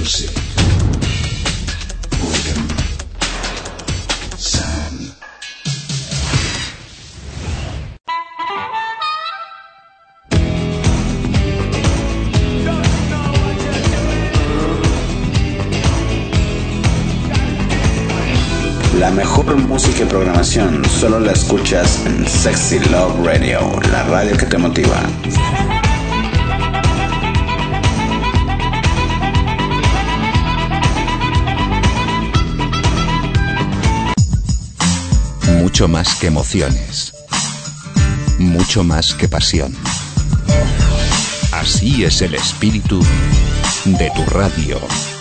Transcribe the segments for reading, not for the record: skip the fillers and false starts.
music. Boredom. Sound. La mejor música y programación solo la escuchas en Sexy Love Radio, la radio que te motiva. Mucho más que emociones, mucho más que pasión. Así es el espíritu de tu radio.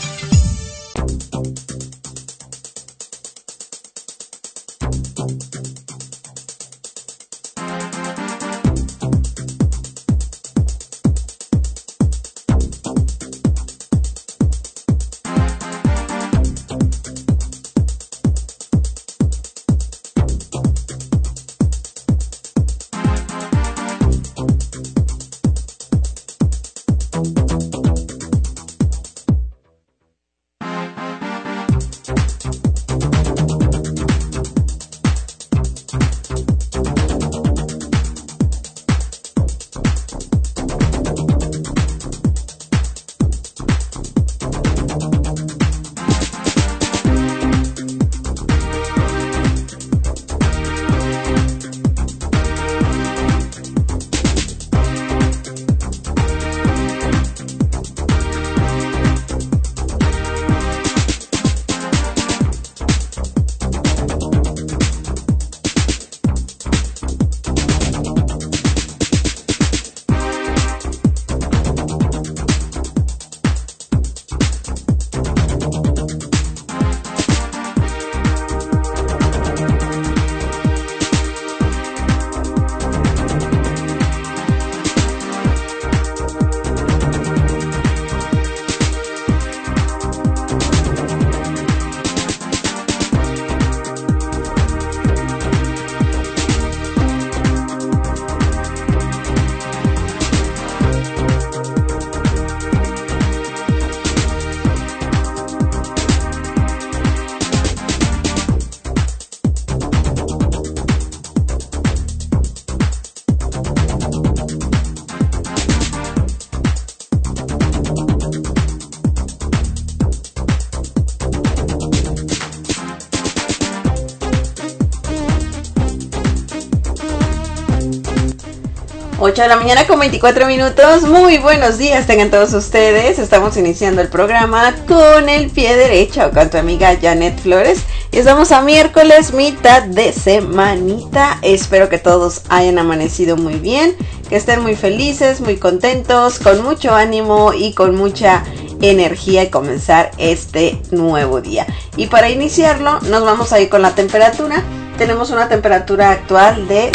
Ocho de la mañana con 24 minutos. Muy buenos días tengan todos ustedes. Estamos iniciando el programa con el pie derecho con tu amiga Janet Flores. Y estamos a miércoles, mitad de semanita. Espero que todos hayan amanecido muy bien, que estén muy felices, muy contentos, con mucho ánimo y con mucha energía y comenzar este nuevo día. Y para iniciarlo nos vamos a ir con la temperatura. Tenemos una temperatura actual de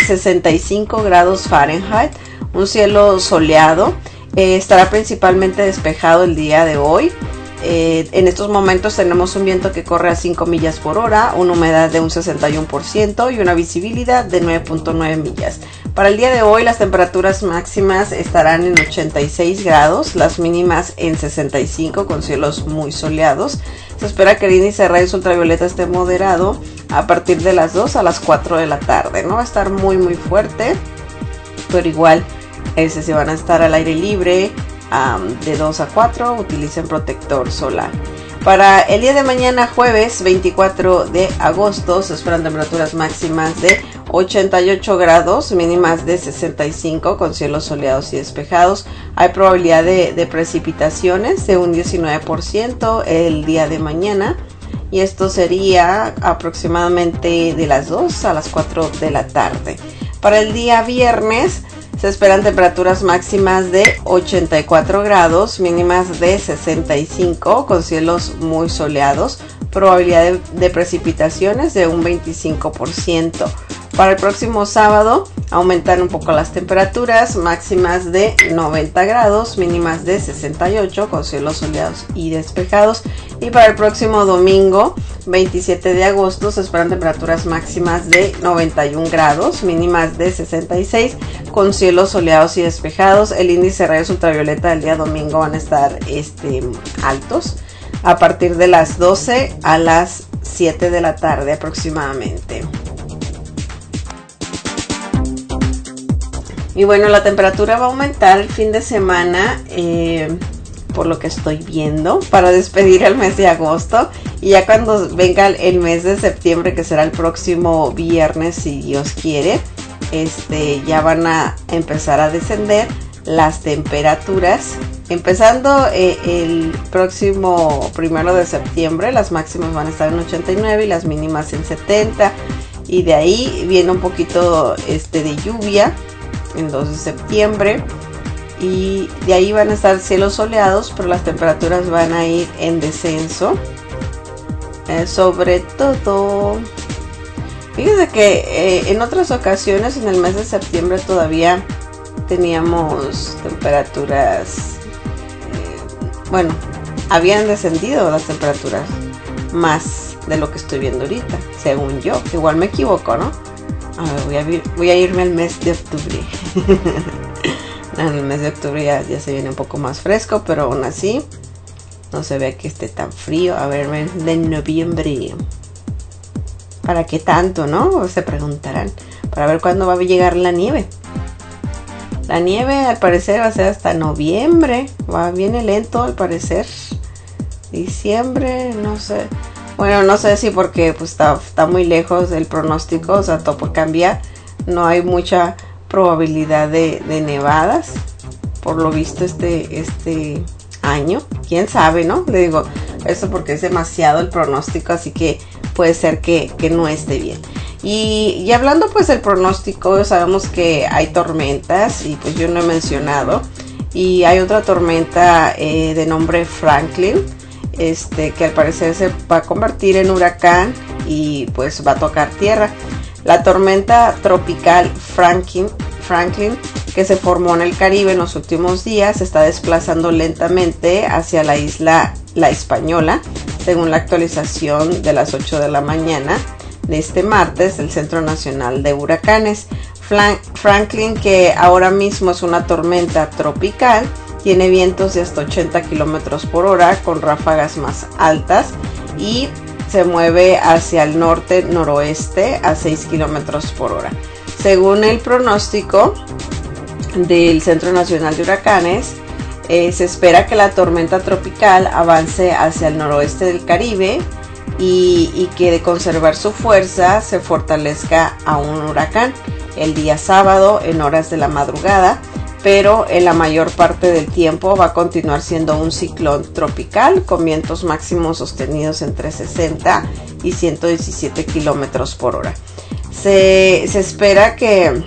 65 grados Fahrenheit, un cielo soleado, estará principalmente despejado el día de hoy. En estos momentos tenemos un viento que corre a 5 millas por hora, una humedad de un 61% y una visibilidad de 9.9 millas. Para el día de hoy las temperaturas máximas estarán en 86 grados, las mínimas en 65 con cielos muy soleados. Se espera que el índice de rayos ultravioleta esté moderado a partir de las 2 a las 4 de la tarde. No va a estar muy fuerte, pero igual si van a estar al aire libre de 2 a 4, utilicen protector solar. Para el día de mañana, jueves 24 de agosto, se esperan temperaturas máximas de 88 grados, mínimas de 65 con cielos soleados y despejados. Hay probabilidad de precipitaciones de un 19% el día de mañana. Y esto sería aproximadamente de las 2 a las 4 de la tarde. Para el día viernes se esperan temperaturas máximas de 84 grados, mínimas de 65 con cielos muy soleados. Probabilidad de precipitaciones de un 25%. Para el próximo sábado aumentan un poco las temperaturas, máximas de 90 grados, mínimas de 68 con cielos soleados y despejados. Y para el próximo domingo 27 de agosto se esperan temperaturas máximas de 91 grados, mínimas de 66 con cielos soleados y despejados. El índice de rayos ultravioleta del día domingo van a estar altos. a partir de las 12 a las 7 de la tarde aproximadamente. Y bueno, la temperatura va a aumentar el fin de semana, por lo que estoy viendo, para despedir el mes de agosto. Y ya cuando venga el mes de septiembre, que será el próximo viernes, si Dios quiere, ya van a empezar a descender las temperaturas. Empezando el próximo 1 de septiembre, las máximas van a estar en 89 y las mínimas en 70. Y de ahí viene un poquito de lluvia el 2 de septiembre. Y de ahí van a estar cielos soleados, pero las temperaturas van a ir en descenso. Sobre todo, fíjense que en otras ocasiones en el mes de septiembre todavía teníamos temperaturas, habían descendido las temperaturas más de lo que estoy viendo ahorita, según yo. Igual me equivoco, ¿no? A ver, voy a irme al mes de octubre. En el mes de octubre ya se viene un poco más fresco, pero aún así no se ve que esté tan frío. A ver, de noviembre. ¿Para qué tanto, no? Se preguntarán. Para ver cuándo va a llegar la nieve. La nieve al parecer va a ser hasta noviembre. Viene lento al parecer. Diciembre, no sé. Bueno, no sé si porque pues está muy lejos del pronóstico, o sea, todo puede cambiar. No hay mucha probabilidad de nevadas, por lo visto este año. Quién sabe, ¿no? Le digo esto porque es demasiado el pronóstico, así que puede ser que no esté bien. Y hablando pues del pronóstico, sabemos que hay tormentas y pues yo no he mencionado. Y hay otra tormenta de nombre Franklin, que al parecer se va a convertir en huracán y pues va a tocar tierra. La tormenta tropical Franklin, que se formó en el Caribe en los últimos días, se está desplazando lentamente hacia la isla La Española, según la actualización de las 8 de la mañana de este martes del Centro Nacional de Huracanes. Franklin, que ahora mismo es una tormenta tropical, tiene vientos de hasta 80 kilómetros por hora con ráfagas más altas y se mueve hacia el norte-noroeste a 6 kilómetros por hora. Según el pronóstico del Centro Nacional de Huracanes, se espera que la tormenta tropical avance hacia el noroeste del Caribe y que de conservar su fuerza se fortalezca a un huracán el día sábado en horas de la madrugada, pero en la mayor parte del tiempo va a continuar siendo un ciclón tropical con vientos máximos sostenidos entre 60 y 117 kilómetros por hora. Se espera que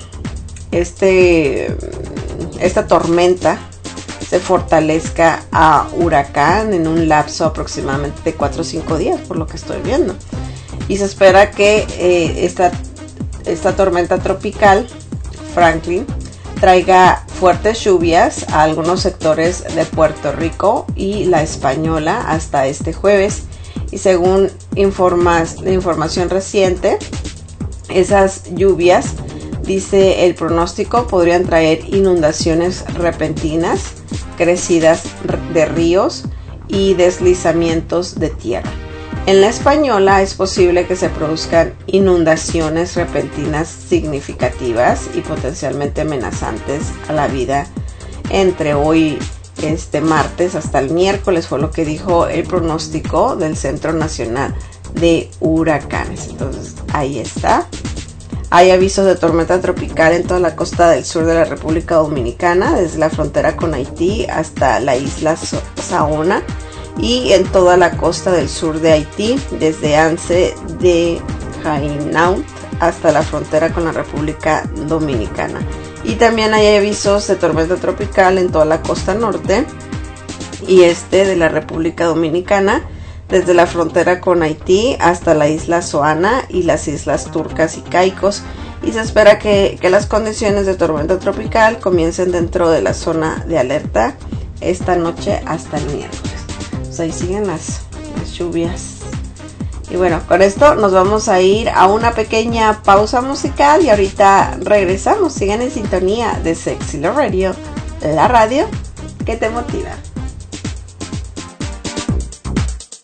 esta tormenta se fortalezca a huracán en un lapso aproximadamente de 4 o 5 días, por lo que estoy viendo. Y se espera que esta tormenta tropical Franklin traiga fuertes lluvias a algunos sectores de Puerto Rico y La Española hasta este jueves. Y según la información reciente, esas lluvias, dice el pronóstico, podrían traer inundaciones repentinas, crecidas de ríos y deslizamientos de tierra. En La Española es posible que se produzcan inundaciones repentinas significativas y potencialmente amenazantes a la vida entre hoy, martes, hasta el miércoles, fue lo que dijo el pronóstico del Centro Nacional de Huracanes. Entonces, ahí está. Hay avisos de tormenta tropical en toda la costa del sur de la República Dominicana, desde la frontera con Haití hasta la isla Saona, y en toda la costa del sur de Haití, desde Anse de Hainaut hasta la frontera con la República Dominicana. Y también hay avisos de tormenta tropical en toda la costa norte y este de la República Dominicana, desde la frontera con Haití hasta la isla Soana y las islas Turcas y Caicos. Y se espera que las condiciones de tormenta tropical comiencen dentro de la zona de alerta esta noche hasta el miércoles. Pues ahí siguen las lluvias. Y bueno, con esto nos vamos a ir a una pequeña pausa musical y ahorita regresamos. Sigan en sintonía de Sexy Love Radio, la radio que te motiva.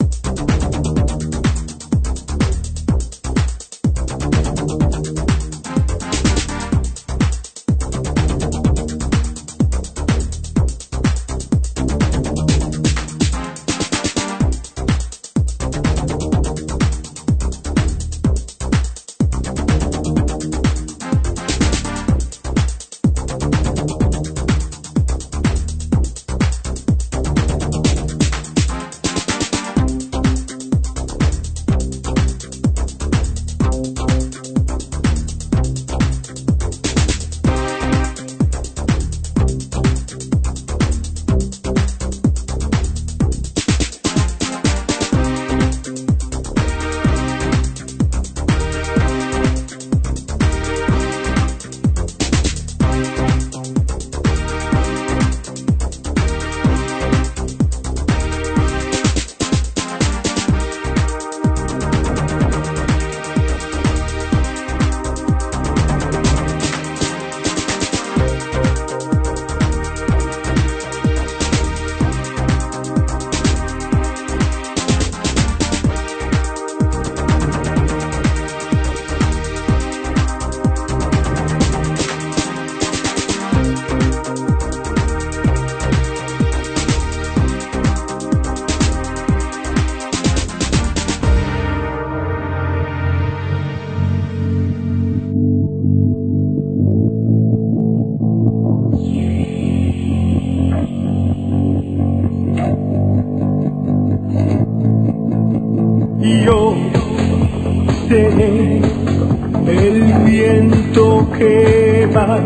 viene el viento que va,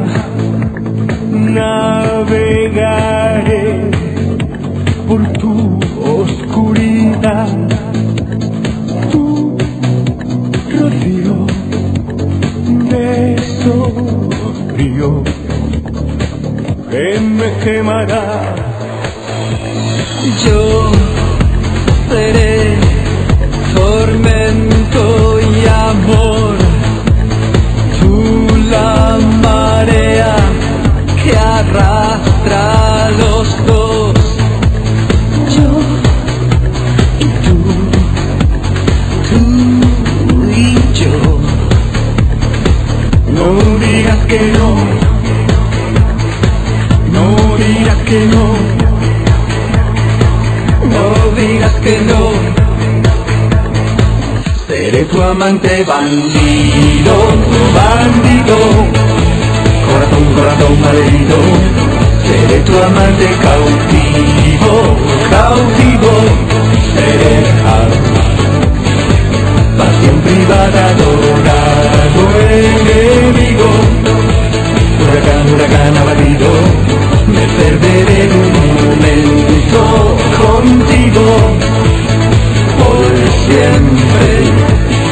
navegaré por tu oscuridad, tu rocío de sombrío que me quemará. Yo seré tormento y amor, tú la marea que arrastra a los dos. Yo y tú y yo. No digas que no, no digas que no, no digas que no. Seré tu amante bandido, bandido, corazón, corazón malherido. Seré tu amante cautivo, cautivo. Seré pasión privada, adorado enemigo. Huracán, huracán abatido. Me perderé en un momento contigo por siempre.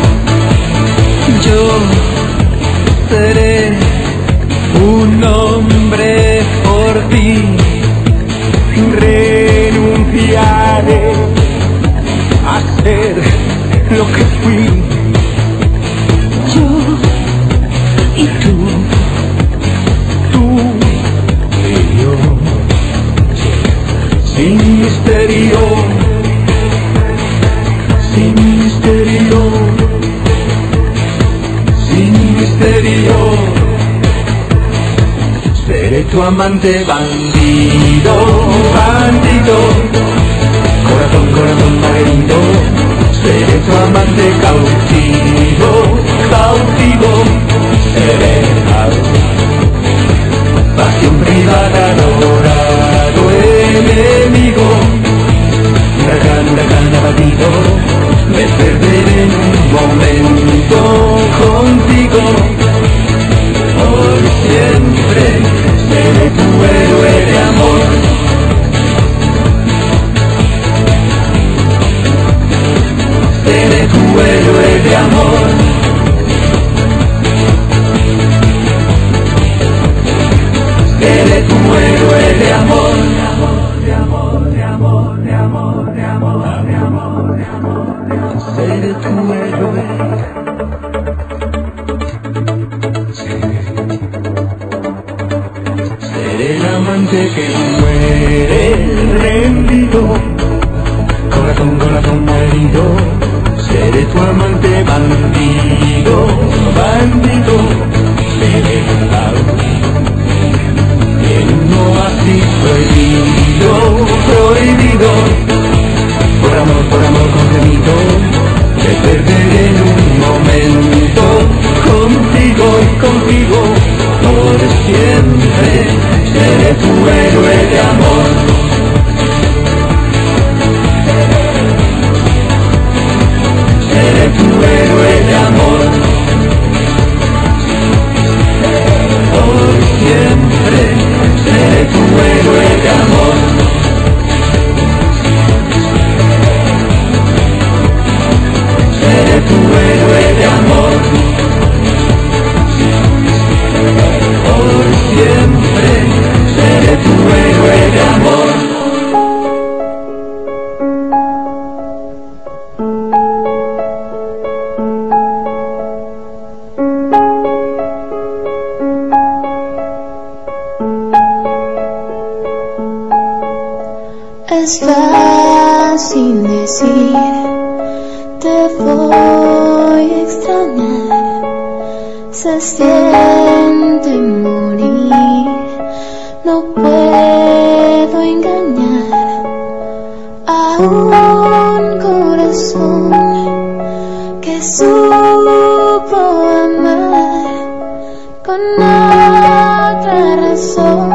Yo seré un hombre por ti, renunciaré a ser lo que fui. Yo y tú y yo, sin misterio, sin misterio, sin misterio. Seré tu amante bandido, bandido, corazón, corazón malherido. Seré tu amante cautivo, cautivo. Seré pasión privada, adorado enemigo. Huracán, huracán abatido. Me perderé en un momento contigo por siempre. Seré tu héroe de amor. Seré tu héroe de amor. Seré tu héroe de amor. De amor, de amor, de amor, de amor, de amor, de amor, de amor. Seré tu héroe. Seré el amante que muere rendido, corazón, corazón herido. Seré tu amante bandido, bandido. Seré quien no ha sido prohibido, prohibido. Por amor contenido. Te perderé en un momento contigo y contigo por siempre. Seré tu héroe de amor. Seré tu héroe de amor. Por siempre. Seré tu héroe de amor. Seré tu héroe de amor. Por siempre. Seré tu héroe de amor. Es fácil decir, te voy a extrañar. Se siente morir, no puedo engañar a un corazón que supo amar con otra razón.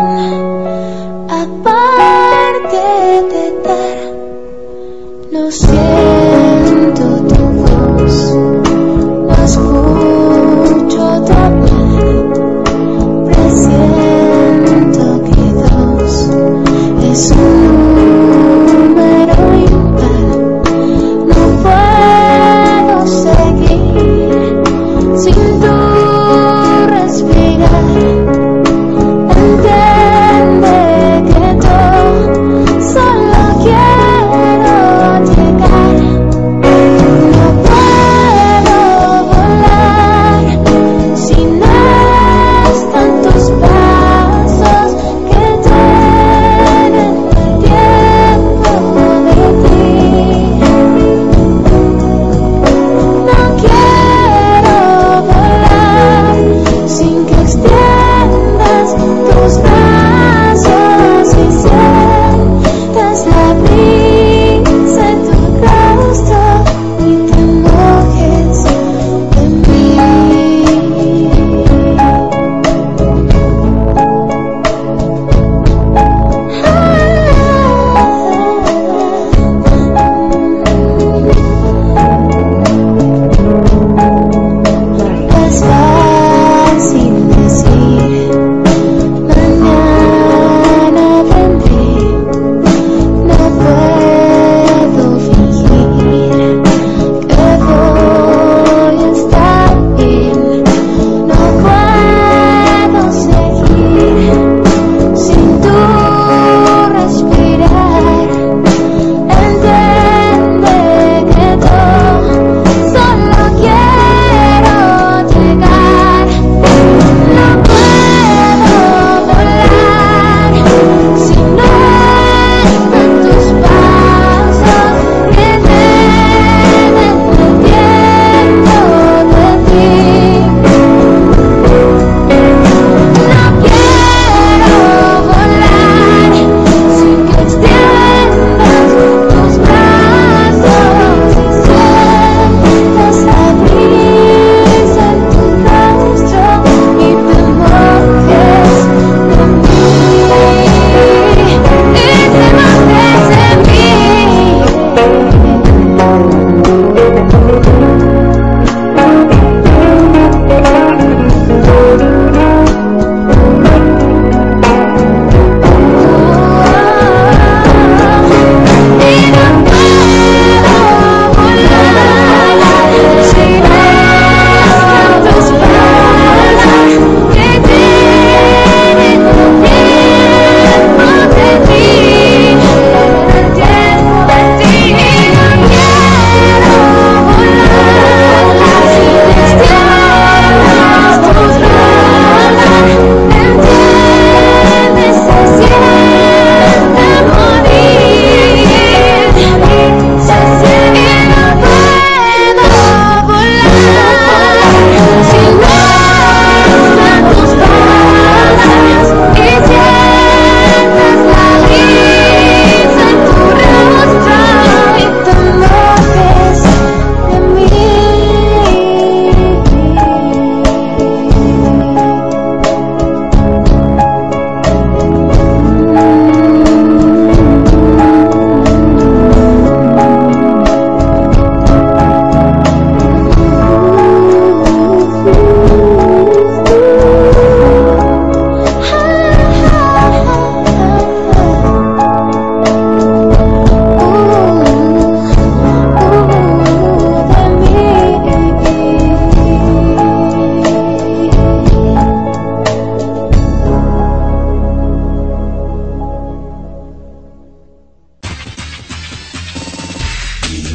Lo siento, tu voz no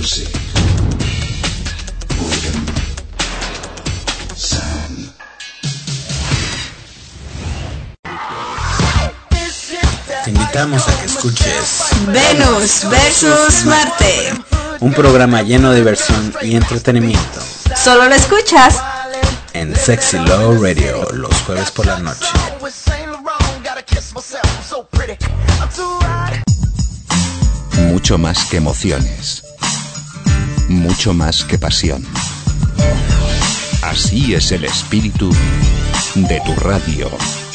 Music. Buddhism. Sound. Te invitamos a que escuches Venus versus Marte. un programa lleno de diversión y entretenimiento Solo lo escuchas en Sexy Love Radio los jueves por la noche. Mucho más que emociones. Mucho más que pasión. Así es el espíritu de tu radio.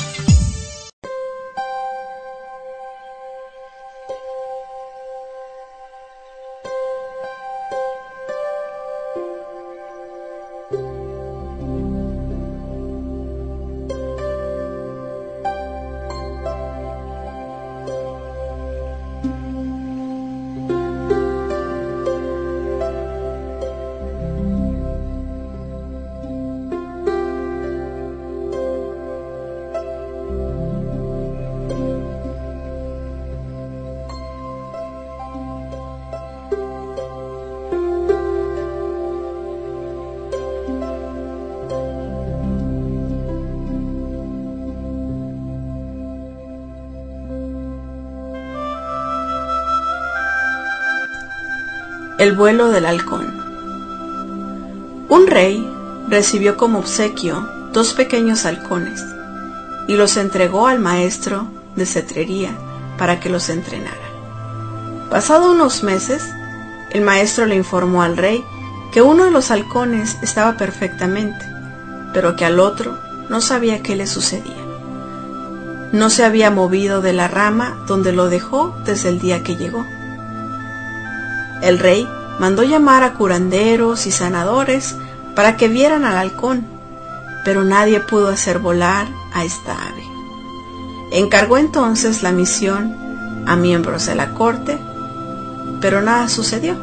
El vuelo del halcón. Un rey recibió como obsequio 2 pequeños halcones y los entregó al maestro de cetrería para que los entrenara. Pasado unos meses, el maestro le informó al rey que uno de los halcones estaba perfectamente, pero que al otro no sabía qué le sucedía. No se había movido de la rama donde lo dejó desde el día que llegó. El rey mandó llamar a curanderos y sanadores para que vieran al halcón, pero nadie pudo hacer volar a esta ave. Encargó entonces la misión a miembros de la corte, pero nada sucedió.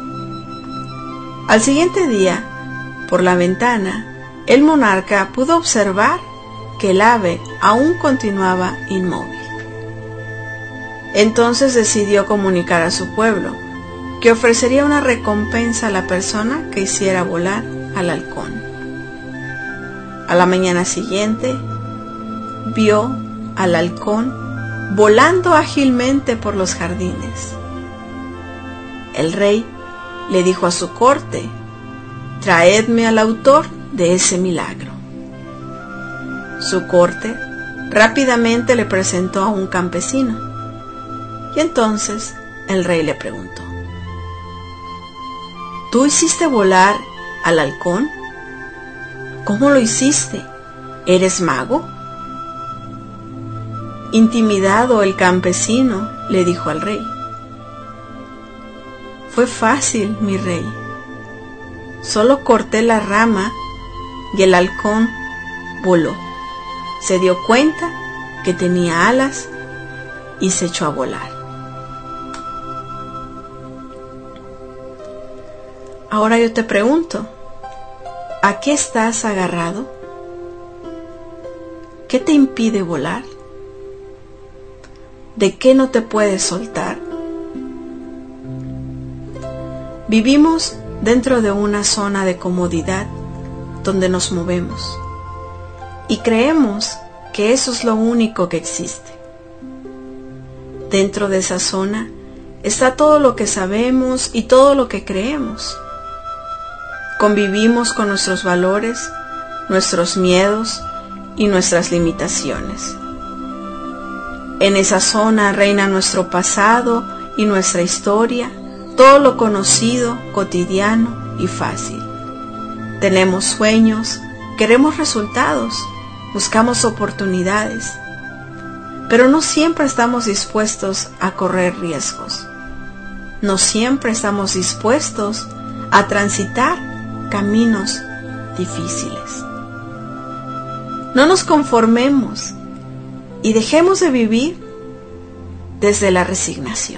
Al siguiente día, por la ventana, el monarca pudo observar que el ave aún continuaba inmóvil. Entonces decidió comunicar a su pueblo que ofrecería una recompensa a la persona que hiciera volar al halcón. A la mañana siguiente, vio al halcón volando ágilmente por los jardines. El rey le dijo a su corte: «Traedme al autor de ese milagro». Su corte rápidamente le presentó a un campesino, y entonces el rey le preguntó: ¿Tú hiciste volar al halcón? ¿Cómo lo hiciste? ¿Eres mago? Intimidado, el campesino le dijo al rey: «Fue fácil, mi rey. Solo corté la rama y el halcón voló. Se dio cuenta que tenía alas y se echó a volar». Ahora yo te pregunto, ¿a qué estás agarrado? ¿Qué te impide volar? ¿De qué no te puedes soltar? Vivimos dentro de una zona de comodidad donde nos movemos y creemos que eso es lo único que existe. Dentro de esa zona está todo lo que sabemos y todo lo que creemos. Convivimos con nuestros valores, nuestros miedos y nuestras limitaciones. En esa zona reina nuestro pasado y nuestra historia, todo lo conocido, cotidiano y fácil. Tenemos sueños, queremos resultados, buscamos oportunidades, pero no siempre estamos dispuestos a correr riesgos. No siempre estamos dispuestos a transitar caminos difíciles. No nos conformemos y dejemos de vivir desde la resignación.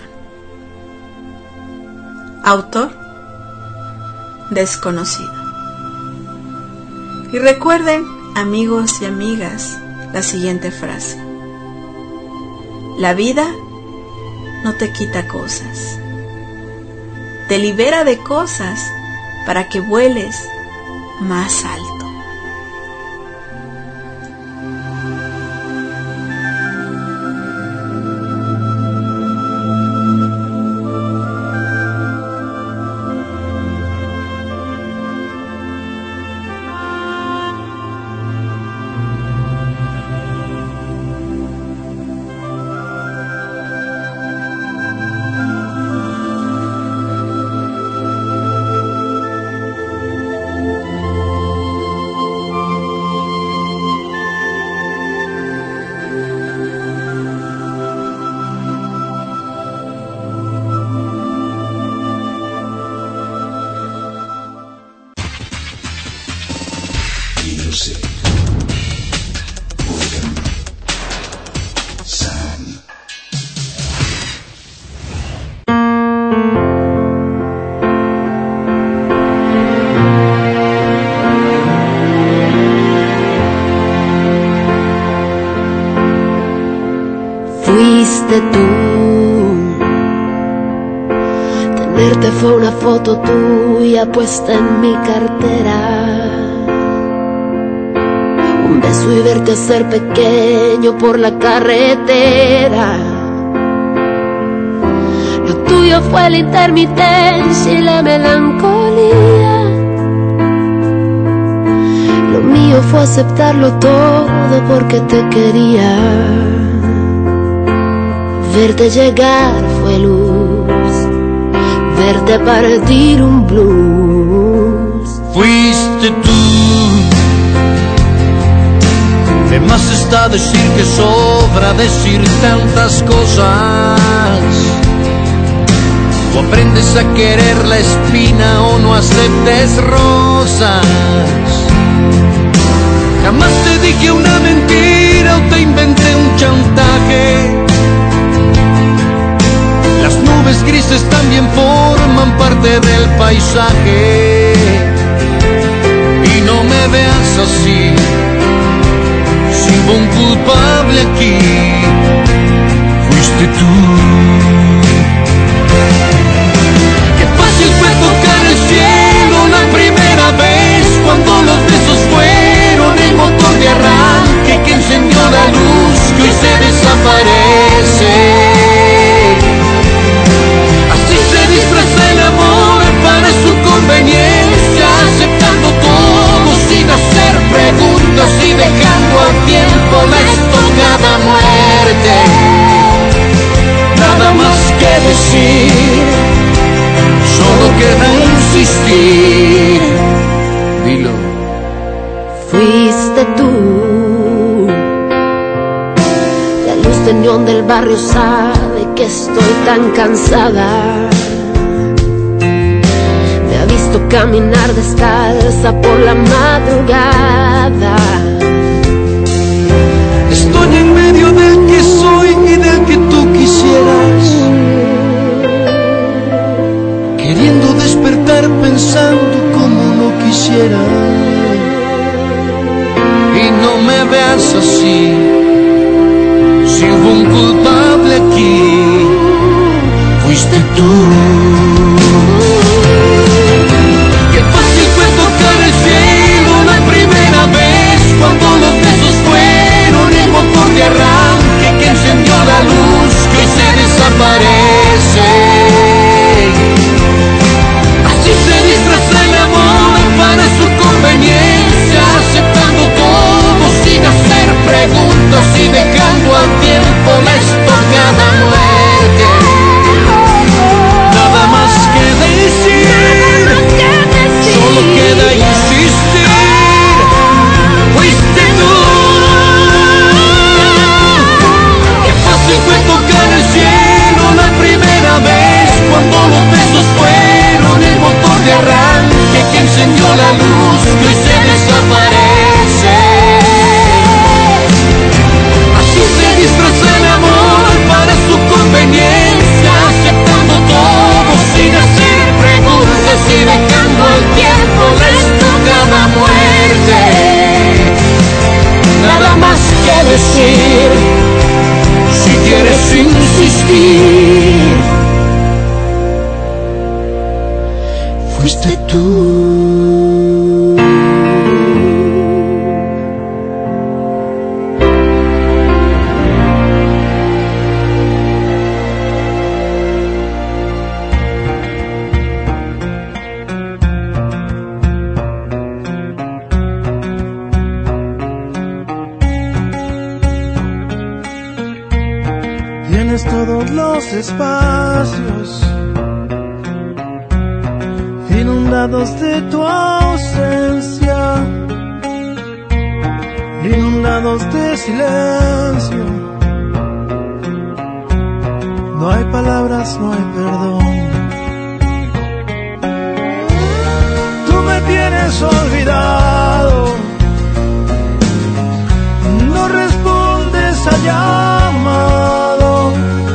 Autor desconocido. Y recuerden, amigos y amigas, la siguiente frase: la vida no te quita cosas, te libera de cosas para que vueles más alto. Fuiste tú, tenerte fue una foto tuya puesta en mi cartera, un beso y verte ser pequeño por la carretera. Lo tuyo fue la intermitencia y la melancolía, lo mío fue aceptarlo todo porque te quería. Verte llegar fue luz, verte partir un blues. Fuiste tú, de más está decir que sobra decir tantas cosas. O aprendes a querer la espina o no aceptes rosas. Jamás te dije una mentira o te inventé un chantaje. Las nubes grises también forman parte del paisaje. Y no me veas así, si hubo un culpable aquí, fuiste tú. Qué fácil fue tocar el cielo la primera vez, cuando los besos fueron el motor de arranque que encendió la luz que hoy se desaparece. Disfraza el amor para su conveniencia, aceptando todo sin hacer preguntas y dejando al tiempo la estocada muerte. Nada más que decir, solo queda insistir. Dilo. Fuiste tú, la luz de neón del barrio sabe que estoy tan cansada. Visto caminar descalza por la madrugada. Estoy en medio del que soy y del que tú quisieras, queriendo despertar pensando como no quisiera. Y no me veas así, si hubo un culpable aquí, fuiste tú. Cuando los besos fueron el motor de arranque que encendió la luz que hoy se desaparece. Así se disfraza el amor para su conveniencia, aceptando todo sin hacer preguntas y dejando al tiempo la estocada muerte. Nada más fuiste tú. Tienes todos los espacios inundados de tu ausencia, inundados de silencio. No hay palabras, no hay perdón. Tú me tienes olvidado, no respondes al llamado,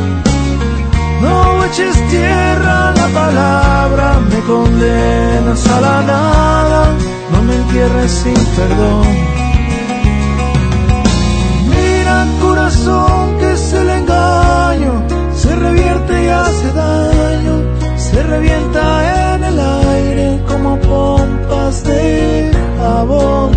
no eches tierra a la palabra, me condenas a la nada, no me entierres sin perdón. Mira, corazón, que es el engaño, se revierte y hace daño, se revienta en el aire como pompas de jabón.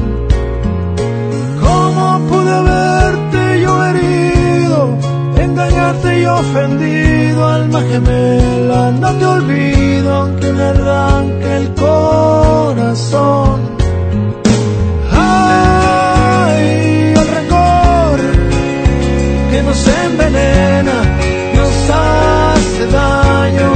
¿Cómo pude haberte yo herido, engañarte y ofendido? Alma gemela, no te olvido, aunque me arranque el corazón. Ay, el rencor que nos envenena, nos hace daño.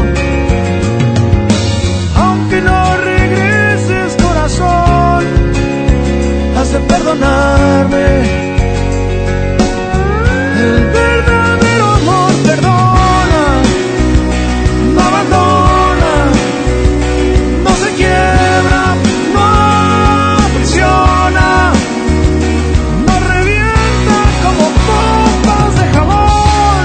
Aunque no regreses, corazón, has de perdonarme. El verdadero amor perdona, no abandona, no se quiebra, no aprisiona, no revienta como pompas de jabón.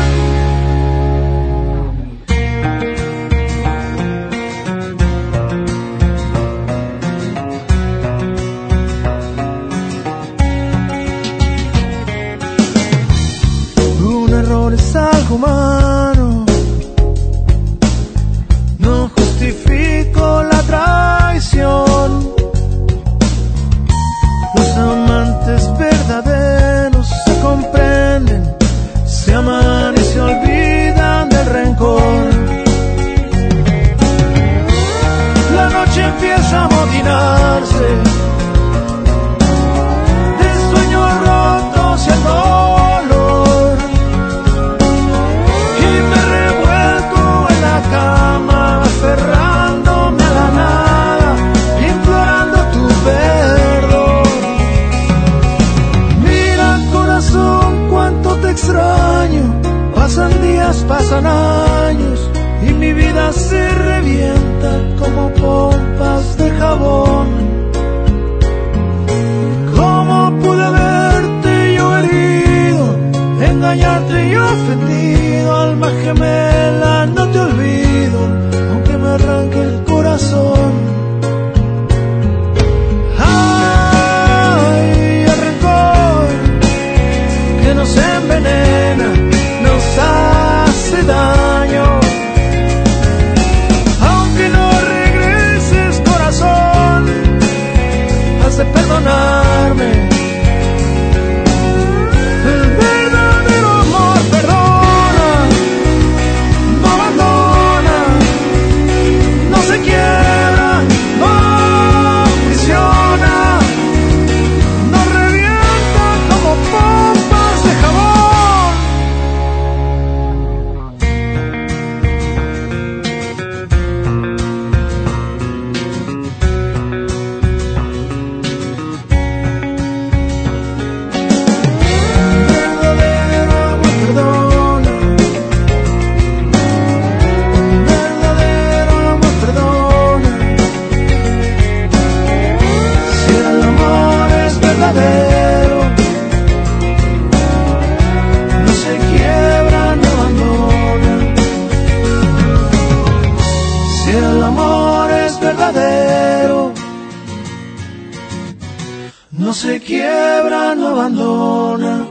Un error es algo humano, no justifico la traición. Los amantes verdaderos se comprenden, se aman y se olvidan del rencor. La noche empieza a amotinarse de sueños rotos y el dolor, y me revuelco en la cama, aferrándome a la nada, implorando tu perdón. Mira, corazón, cuánto te extraño, pasan días, pasan años, y mi vida se revienta como pompas de jabón. ¿Cómo pude haberte yo herido, engañarte y ofendido? Alma gemela, no te olvido, aunque me arranque el corazón. Ay, el rencor que nos envenena, nos hace daño. Aunque no regreses, corazón, has de perdonarme. El verdadero amor perdona, no abandona, no se quiebra, no aprisiona, no revienta como pompas de jabón. Verdadero amor perdona, verdadero amor perdona. Si el amor es verdadero, no se quiebra, no abandona. Si el amor es verdadero, no se quiebra, no abandona.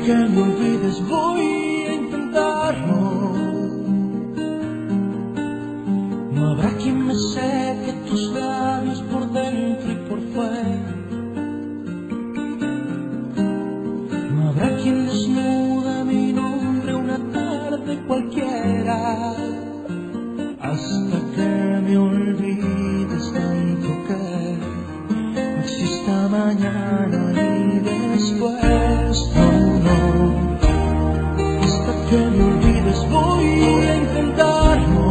que me olvides voy a intentarlo. No habrá quien me seque tus labios por dentro y por fuera. No habrá quien desnuda mi nombre una tarde cualquiera. Hasta que me olvides tanto que no exista mañana y después. No, no. Hasta que me olvides voy a intentarlo.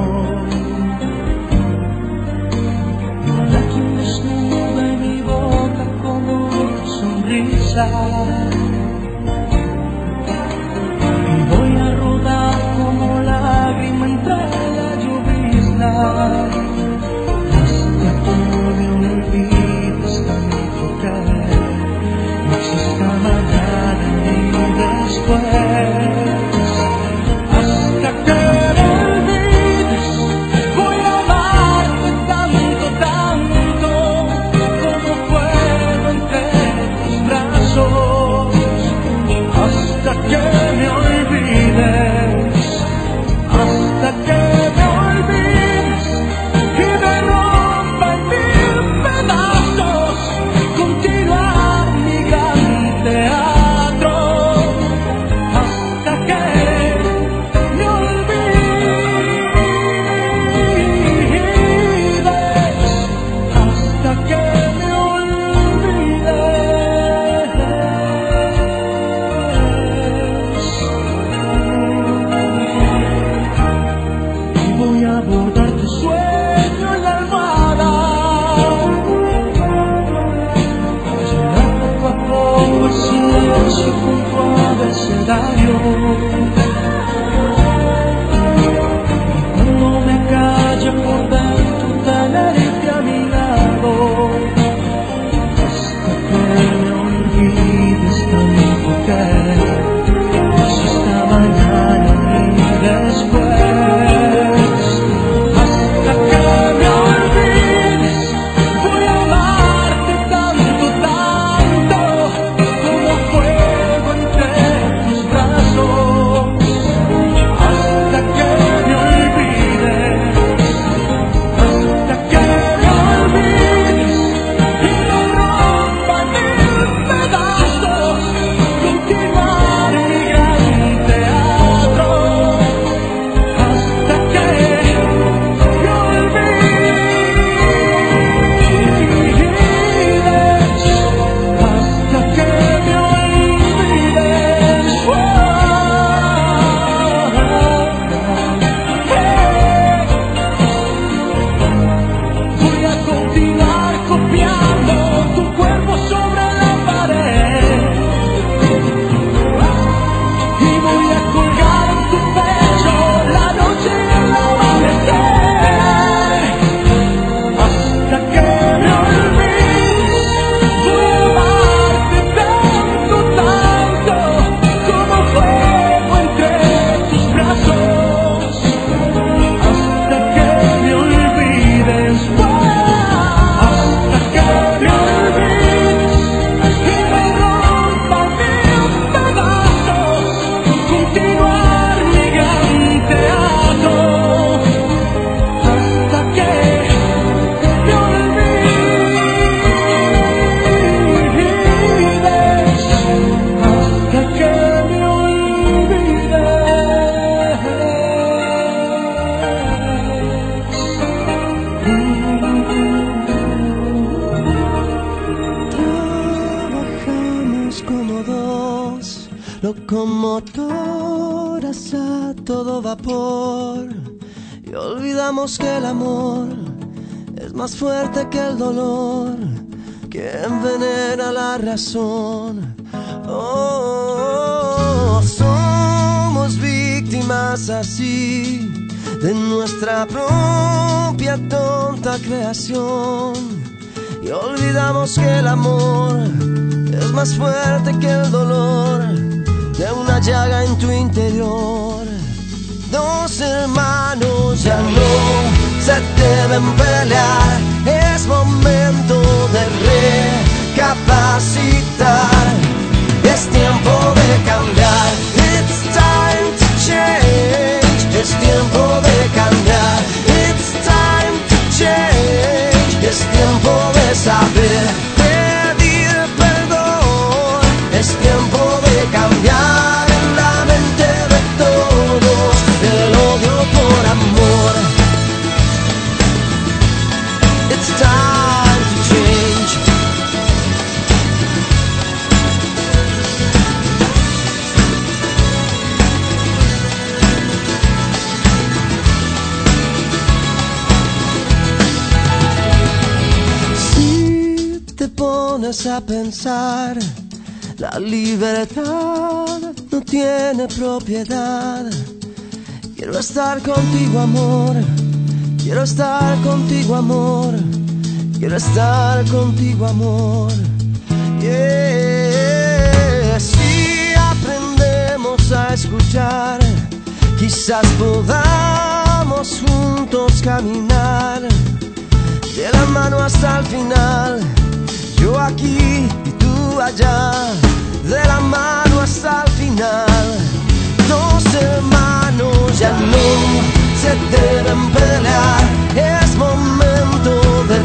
No habrá quien desnude mi boca con una sonrisa. Y voy a rodar como lágrima entre la llovizna. Hasta que me olvides tanto que no exista mañana ni después. Hasta que me olvides voy a amarte tanto, tanto como puedo entre tus brazos. Hasta que me olvides, hasta que me olvides y me rompa en mil pedazos. Continuar mi gran teatro. Hasta que me olvides, hasta que me olvides. Y voy a bordar tu sueño en la almohada. Llenar poco a poco el silencio con tu abecedario. Y cuando me calle por dentro tenerte a mi lado. Hasta que me olvides tanto que no exista mañana ni después. Hasta que me olvides voy a amarte tanto, tanto como fuego entre tus brazos. Hasta que me olvides, hasta que me olvides y me rompa en mil pedazos. Continuar mi gran teatro. Hasta que me olvides, hasta que me olvides. Voy a continuar copiando tu cuerpo sobre la pared. Y voy a colgar en tu pecho la noche y el amanecer. Hasta que me olvides voy a amarte tanto, tanto como fuego entre tus brazos. Hasta que me olvides, hasta que me olvides y me rompa en mil pedazos. Continuar mi gran teatro. Hasta que me olvides, hasta que me Trabajamos como dos locomotoras a todo vapor y olvidamos que el amor es más fuerte que el dolor, que envenena la razón. Oh, somos víctimas así de nuestra propia tonta creación y olvidamos que el amor es más fuerte que el dolor de una llaga en tu interior. Dos hermanos ya no se deben pelear, es momento de recapacitar, es tiempo de cambiar. Es tiempo de saber pedir perdón. Es tiempo de cambiar en la mente de todos el odio por amor. It's time to change. Te pones a pensar, la libertad no tiene propiedad. Quiero estar contigo, amor. Quiero estar contigo, amor. Quiero estar contigo, amor. Yeah. Si aprendemos a escuchar, quizás podamos juntos caminar de la mano hasta el final. Yo aquí y tú allá, de la mano hasta el final. Dos hermanos ya no se deben pelear. Es momento de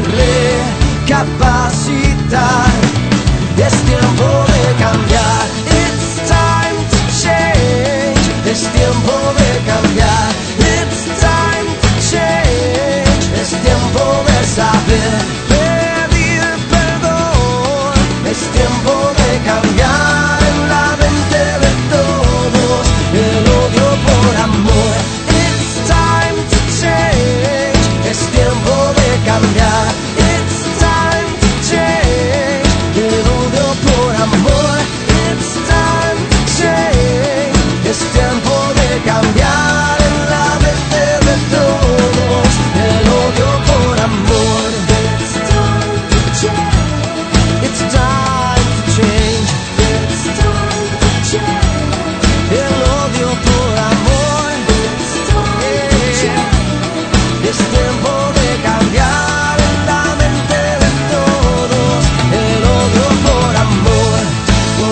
recapacitar. Es tiempo de cambiar. It's time to change. Es tiempo de cambiar. It's time to change. Es tiempo de saber pedir perdón. Es tiempo de cambiar en la mente de todos el odio por amor. It's time to change. Es tiempo de cambiar. It's time to change el odio por amor. It's time to change. Es tiempo de cambiar en la mente de todos el odio por amor. It's time to change. It's time to change. It's time to change el odio por amor. It's time to change. Es tiempo de cambiar en la mente de todos el odio por amor. Oh,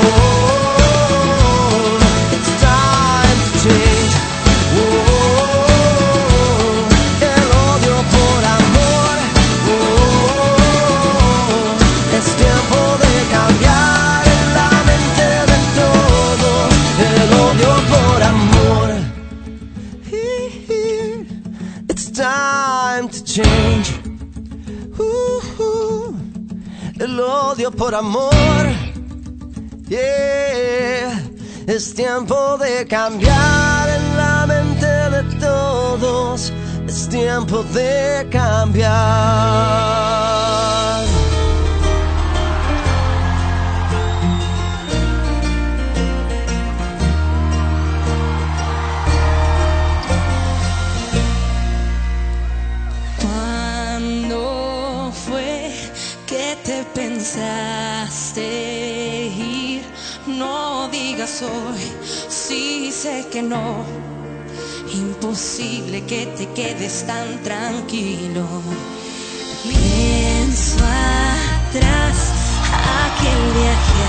it's time to change. Oh, el odio por amor. Oh, es tiempo de cambiar en la mente de todos el odio por amor. It's time to change. El odio por amor. Yeah. Es tiempo de cambiar en la mente de todos. Es tiempo de cambiar. ¿Cuándo fue que te pensaste ir? No digas hoy, sí sé que no. Imposible que te quedes tan tranquilo. Pienso atrás, aquel viaje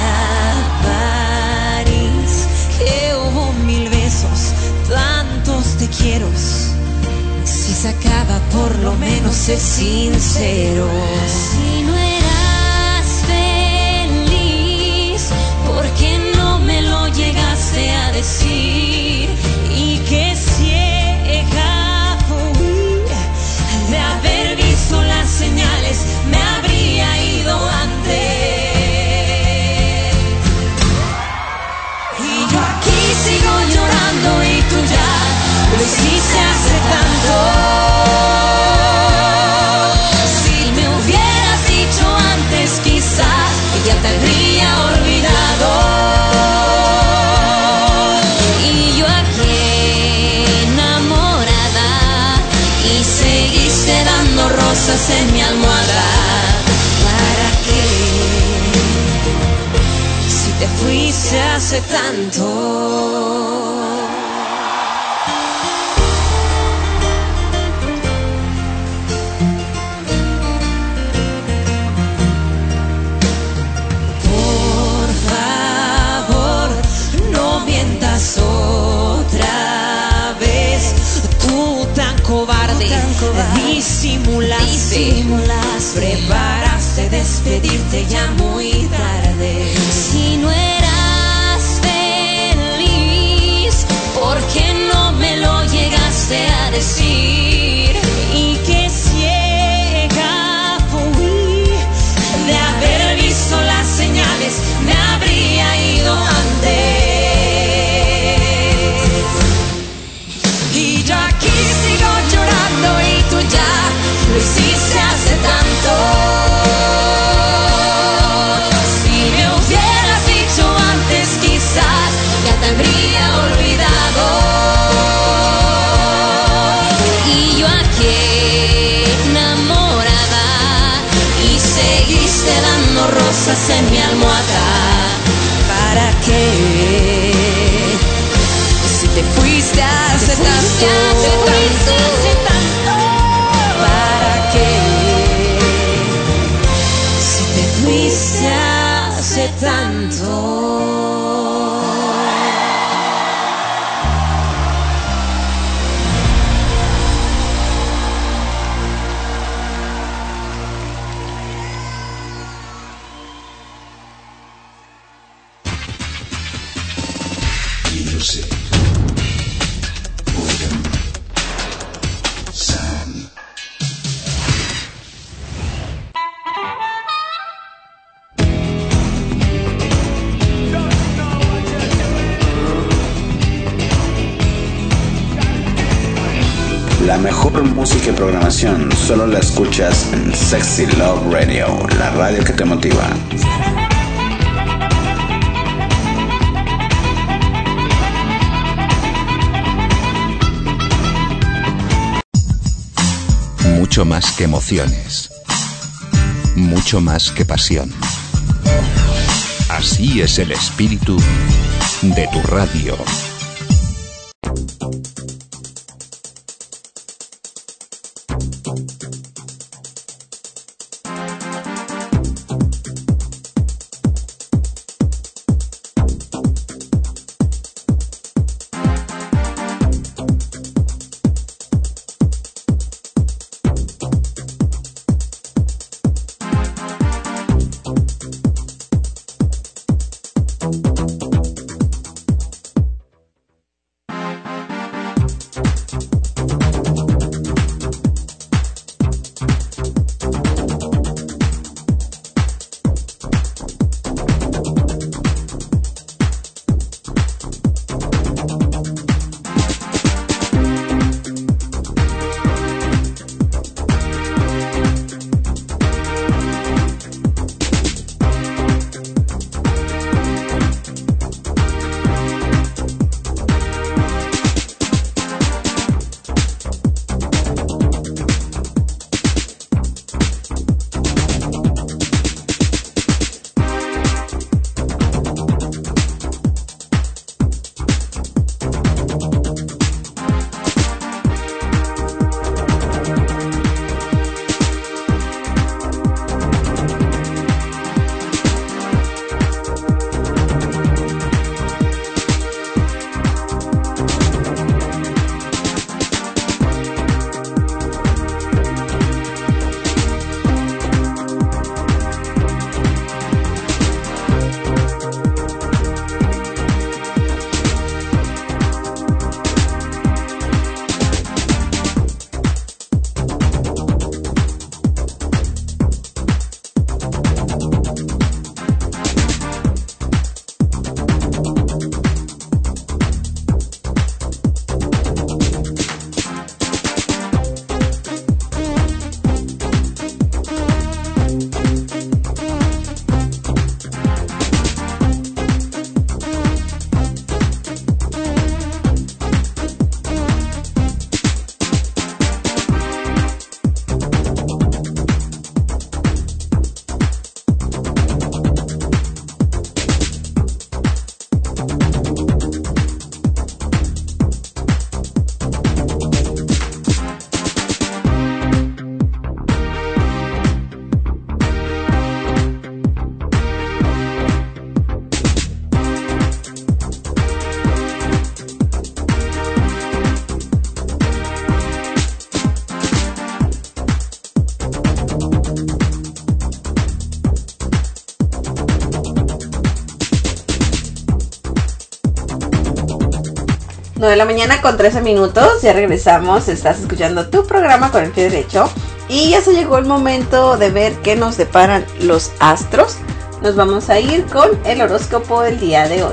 a París, que hubo 1000 besos, tantos te quiero. Si se acaba, por lo menos sé sincero. Si no eras feliz, ¿por qué no me lo llegaste a decir? Y que ciega fui de haber visto las señales, me habría ido antes. Y yo aquí sigo llorando y tú ya lo hiciste hace tanto. Si me hubieras dicho antes, quizás ya te habría olvidado. Y yo aquí enamorada, y seguiste dando rosas en mi almohada. ¿Para qué? Si te fuiste hace tanto. Otra vez, tú tan cobarde, disimulaste preparaste despedirte ya muy tarde. Si no eras feliz, ¿por qué no me lo llegaste a decir? Y que ciega fui de haber visto las señales, me habría ido antes. Y yo aquí sigo llorando y tú ya lo hiciste hace tanto. Si me hubieras dicho antes, quizás ya te habría olvidado. Y yo aquí enamorada y seguiste dando rosas en mi almohada. ¿Para qué? Si te fuiste hace tanto. ¿Para qué? Si te fuiste hace tanto. Music. Boredom. Sound. La mejor música y programación solo la escuchas en Sexy Love Radio, la radio que te motiva. Mucho más que emociones. Mucho más que pasión. Así es el espíritu de tu radio. 9 de la mañana con 13 minutos, ya regresamos, estás escuchando tu programa Con el Pie Derecho y ya se llegó el momento de ver qué nos deparan los astros. Nos vamos a ir con el horóscopo del día de hoy.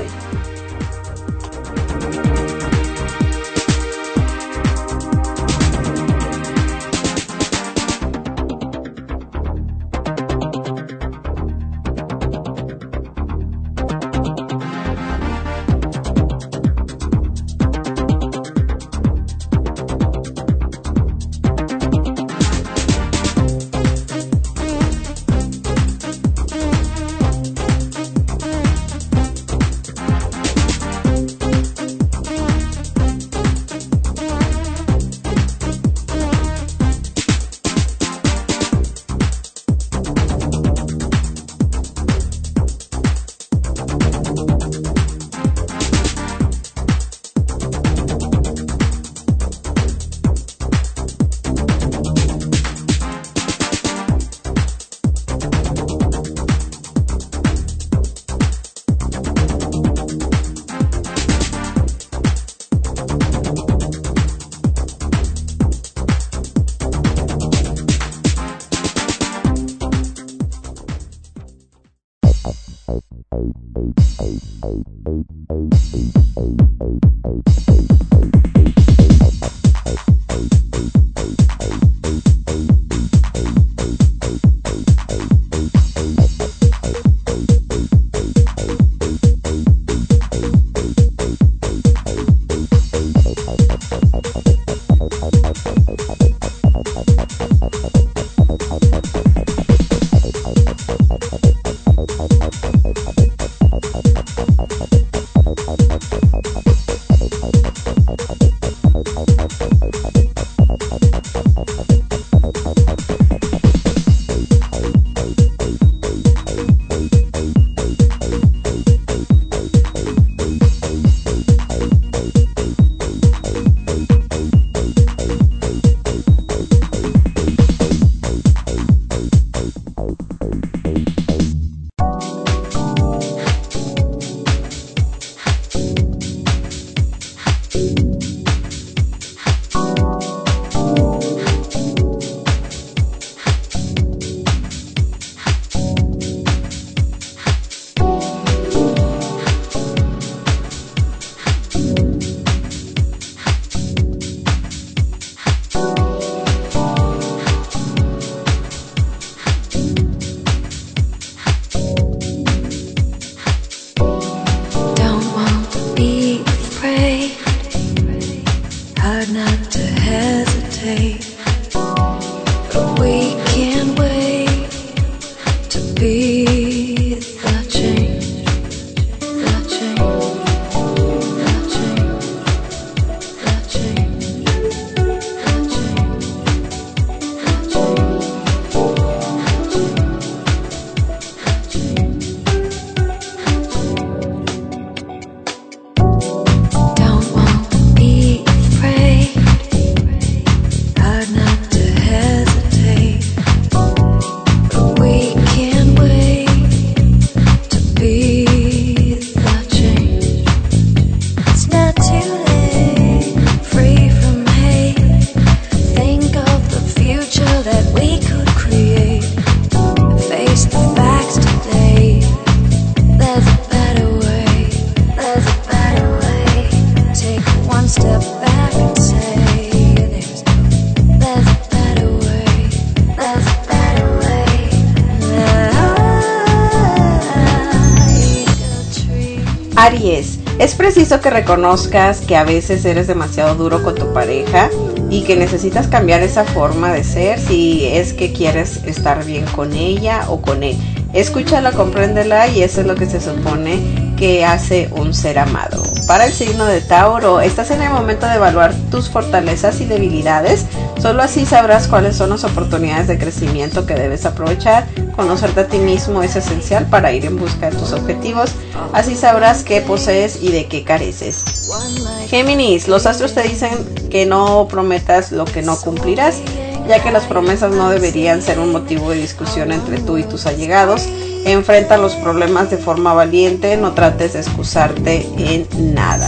Aries, es preciso que reconozcas que a veces eres demasiado duro con tu pareja y que necesitas cambiar esa forma de ser si es que quieres estar bien con ella o con él. Escúchala, compréndela y eso es lo que se supone que hace un ser amado. Para el signo de Tauro, estás en el momento de evaluar tus fortalezas y debilidades. Solo así sabrás cuáles son las oportunidades de crecimiento que debes aprovechar. Conocerte a ti mismo es esencial para ir en busca de tus objetivos. Así sabrás qué posees y de qué careces. Géminis, los astros te dicen que no prometas lo que no cumplirás, ya que las promesas no deberían ser un motivo de discusión entre tú y tus allegados. Enfrenta los problemas de forma valiente, no trates de excusarte en nada.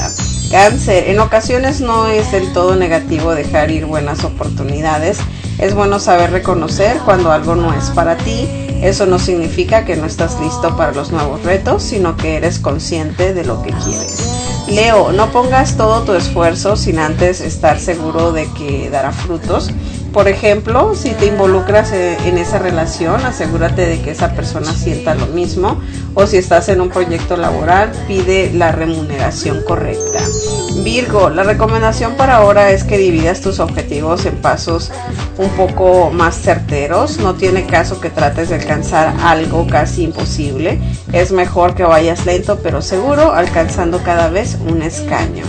Cáncer, en ocasiones no es del todo negativo dejar ir buenas oportunidades. Es bueno saber reconocer cuando algo no es para ti. Eso no significa que no estás listo para los nuevos retos, sino que eres consciente de lo que quieres. Leo, no pongas todo tu esfuerzo sin antes estar seguro de que dará frutos. Por ejemplo, si te involucras en esa relación, asegúrate de que esa persona sienta lo mismo. O si estás en un proyecto laboral, pide la remuneración correcta. Virgo, la recomendación para ahora es que dividas tus objetivos en pasos un poco más certeros. No tiene caso que trates de alcanzar algo casi imposible. Es mejor que vayas lento pero seguro, alcanzando cada vez un escaño.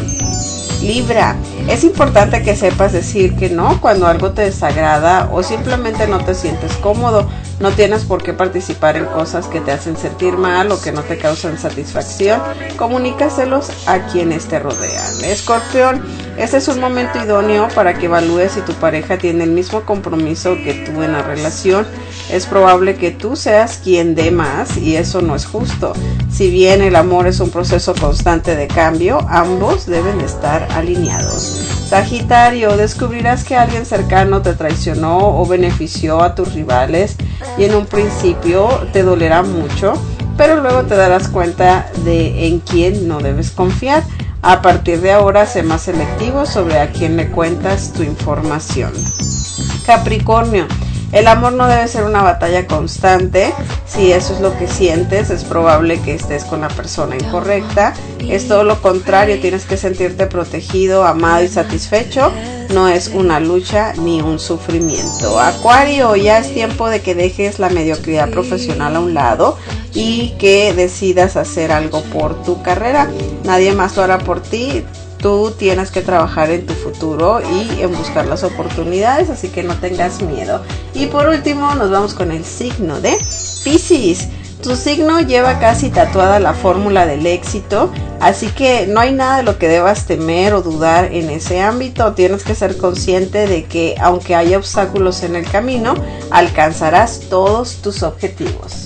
Libra, es importante que sepas decir que no cuando algo te desagrada o simplemente no te sientes cómodo. No tienes por qué participar en cosas que te hacen sentir mal o que no te causan satisfacción. Comunícaselos a quienes te rodean. Escorpión, este es un momento idóneo para que evalúes si tu pareja tiene el mismo compromiso que tú en la relación. Es probable que tú seas quien dé más y eso no es justo. Si bien el amor es un proceso constante de cambio, ambos deben estar alineados. Sagitario, descubrirás que alguien cercano te traicionó o benefició a tus rivales y en un principio te dolerá mucho, pero luego te darás cuenta de en quién no debes confiar. A partir de ahora, sé más selectivo sobre a quién le cuentas tu información. Capricornio, el amor no debe ser una batalla constante. Si eso es lo que sientes, es probable que estés con la persona incorrecta. Es todo lo contrario, tienes que sentirte protegido, amado y satisfecho. No es una lucha ni un sufrimiento. Acuario, ya es tiempo de que dejes la mediocridad profesional a un lado y que decidas hacer algo por tu carrera. Nadie más lo hará por ti. Tú tienes que trabajar en tu futuro y en buscar las oportunidades, así que no tengas miedo. Y por último nos vamos con el signo de Piscis. Tu signo lleva casi tatuada la fórmula del éxito, así que no hay nada de lo que debas temer o dudar en ese ámbito. Tienes que ser consciente de que aunque haya obstáculos en el camino, alcanzarás todos tus objetivos.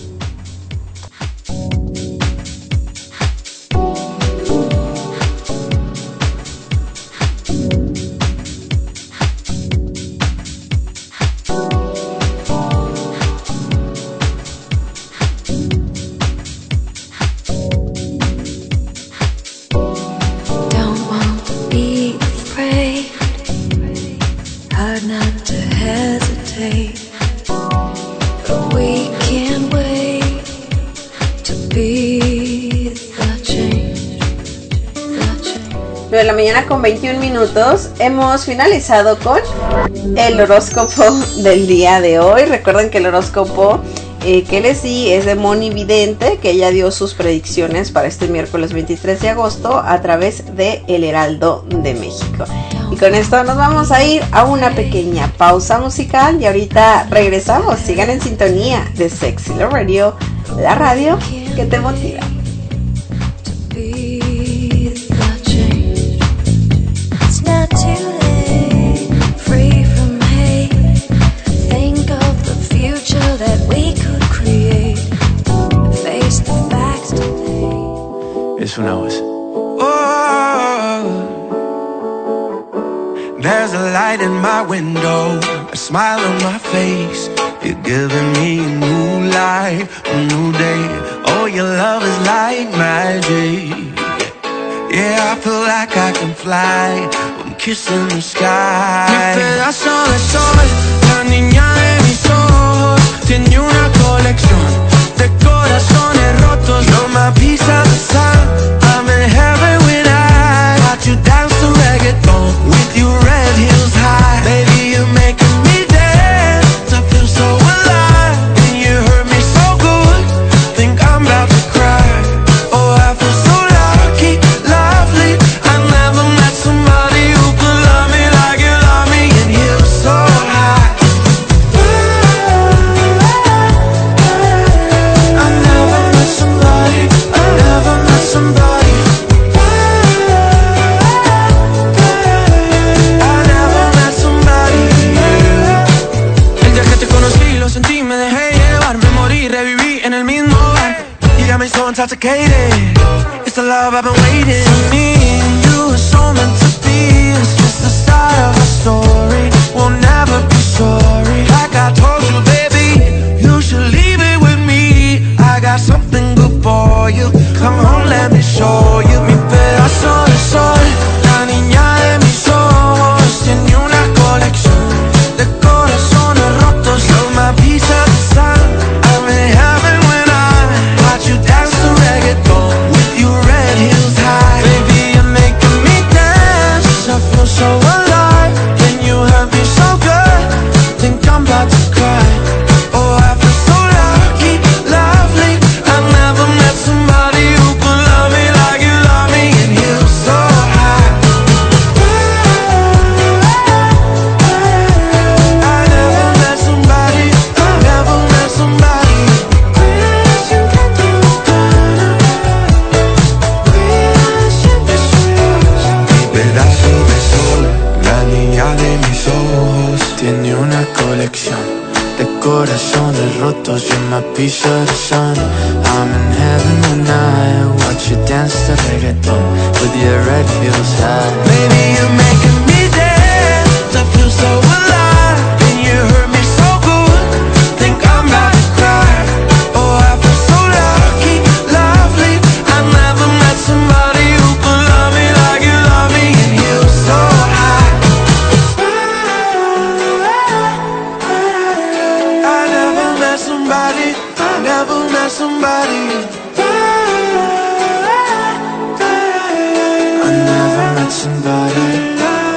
De la mañana con 21 minutos. Hemos finalizado con el horóscopo del día de hoy. Recuerden que el horóscopo que les di es de Moni Vidente, que ella dio sus predicciones para este miércoles 23 de agosto a través de El Heraldo de México. Y con esto nos vamos a ir a una pequeña pausa musical y ahorita regresamos. Sigan en sintonía de Sexy Love Radio, la radio que te motiva. Es una voz. Oh, there's a light in my window, a smile on my face. You're giving me a new life, a new day. Oh, your love is like magic. Yeah, I feel like I can fly. I'm kissing the sky. Mi pedazo de sol, la niña de mis ojos, tiene una colección de corazones rotos. You're my piece of the sun. I'm in heaven when I watch you dance to reggaeton with your red heels high. Baby, you're making me dance. I feel so alive. And you hurt me so good. Think I'm about to cry. Oh, I feel so lucky, lovely. I never met somebody who could love me like you love me. And you're so high. I never met somebody. El día que te conocí lo sentí, me dejé llevar, me morí, reviví en el mismo bar. Baby, got me so intoxicated. It's the love I've been waiting. For me and you are so meant to be. It's just the start of a story. We'll never be sorry. Like I told you, baby, you should leave it with me. I got something good for you. Come on, let me show you. Mi pedazo de sol, la niña de mis ojos. Tiene una colección de corazones rotos. You're my piece of the sun. I'm in heaven when I watch you dance to reggaeton with your red heels high. Baby, you're making me dance. I feel so alive. Then you hurt me so good. Think I'm about to cry. Oh, I feel so lucky, lovely. I never met somebody who could love me like you love me, and you're so high. I never met somebody, I never met somebody. Mi pedazo de sol, la niña de mis ojos, tiene una colección de corazones rotos. You're my piece of the sun. I'm in heaven when I watch you dance to reggaeton with your red heels high. Baby, you're making me dance. I feel so alive. And you hurt me so good. Think I'm about to cry. Oh, I feel so lucky, lovely. I never met somebody who could love me like you love me, and you're so high. I never met somebody, I never met somebody. I never met somebody.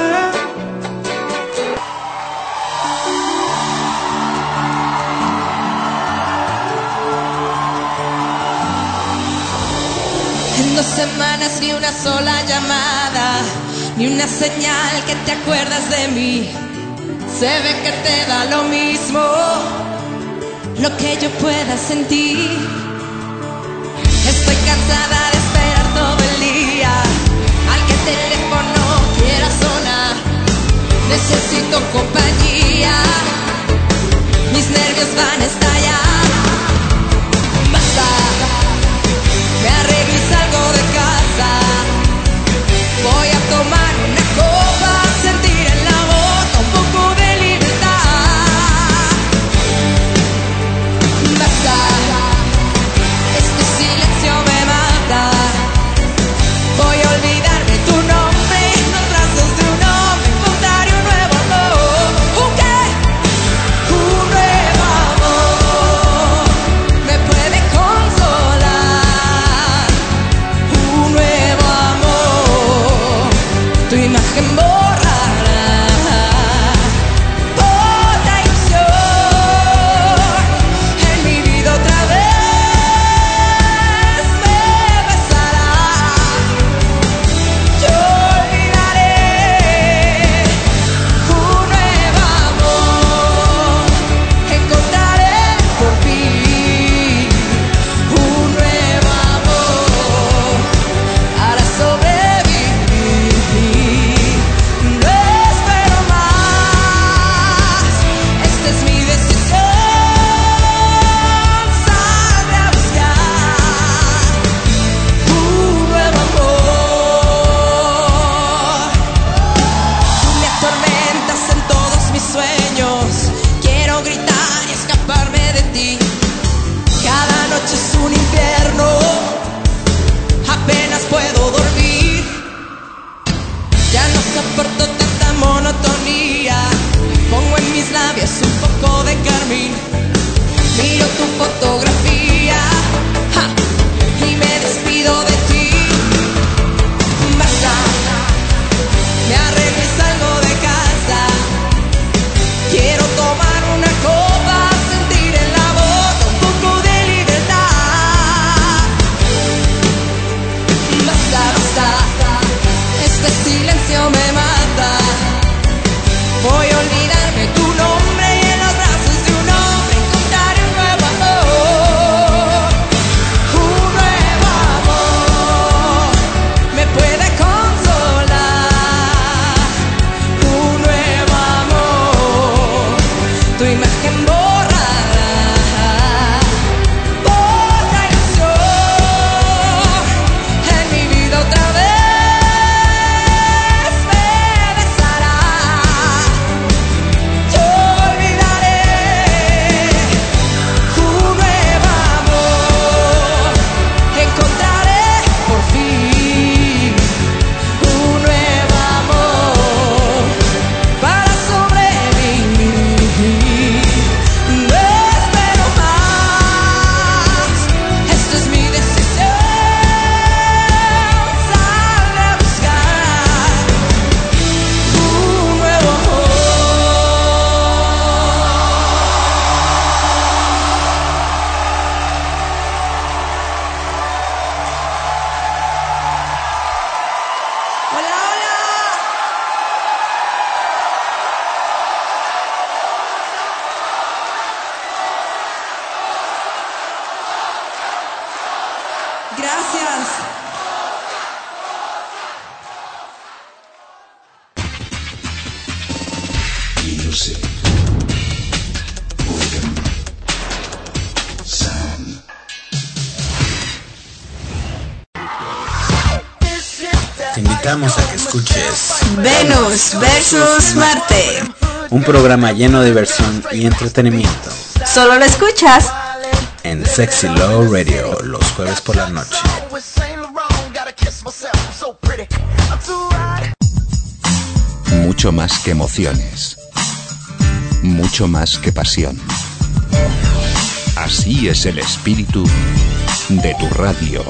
En 2 semanas ni una sola llamada, ni una señal que te acuerdas de mí. Se ve que te da lo mismo lo que yo pueda sentir. Estoy cansada de esperar todo el día al que el teléfono quiera sonar. Necesito compañía, mis nervios van a estallar. Basta, me arreglo y salgo de casa. Voy a tomar una copa, sentir en la boca un poco de libertad. Basta, este silencio me mata. Voy a olvidarme tu nombre en los brazos de un hombre. Encontraré un nuevo amor. ¿Un qué? Un nuevo amor. Gracias. Music. Organ. Sound. Te invitamos a que escuches Venus versus Marte. un programa lleno de diversión y entretenimiento Solo lo escuchas en Sexy Love Radio los jueves por la noche. Mucho más que emociones. Mucho más que pasión. Así es el espíritu de tu radio.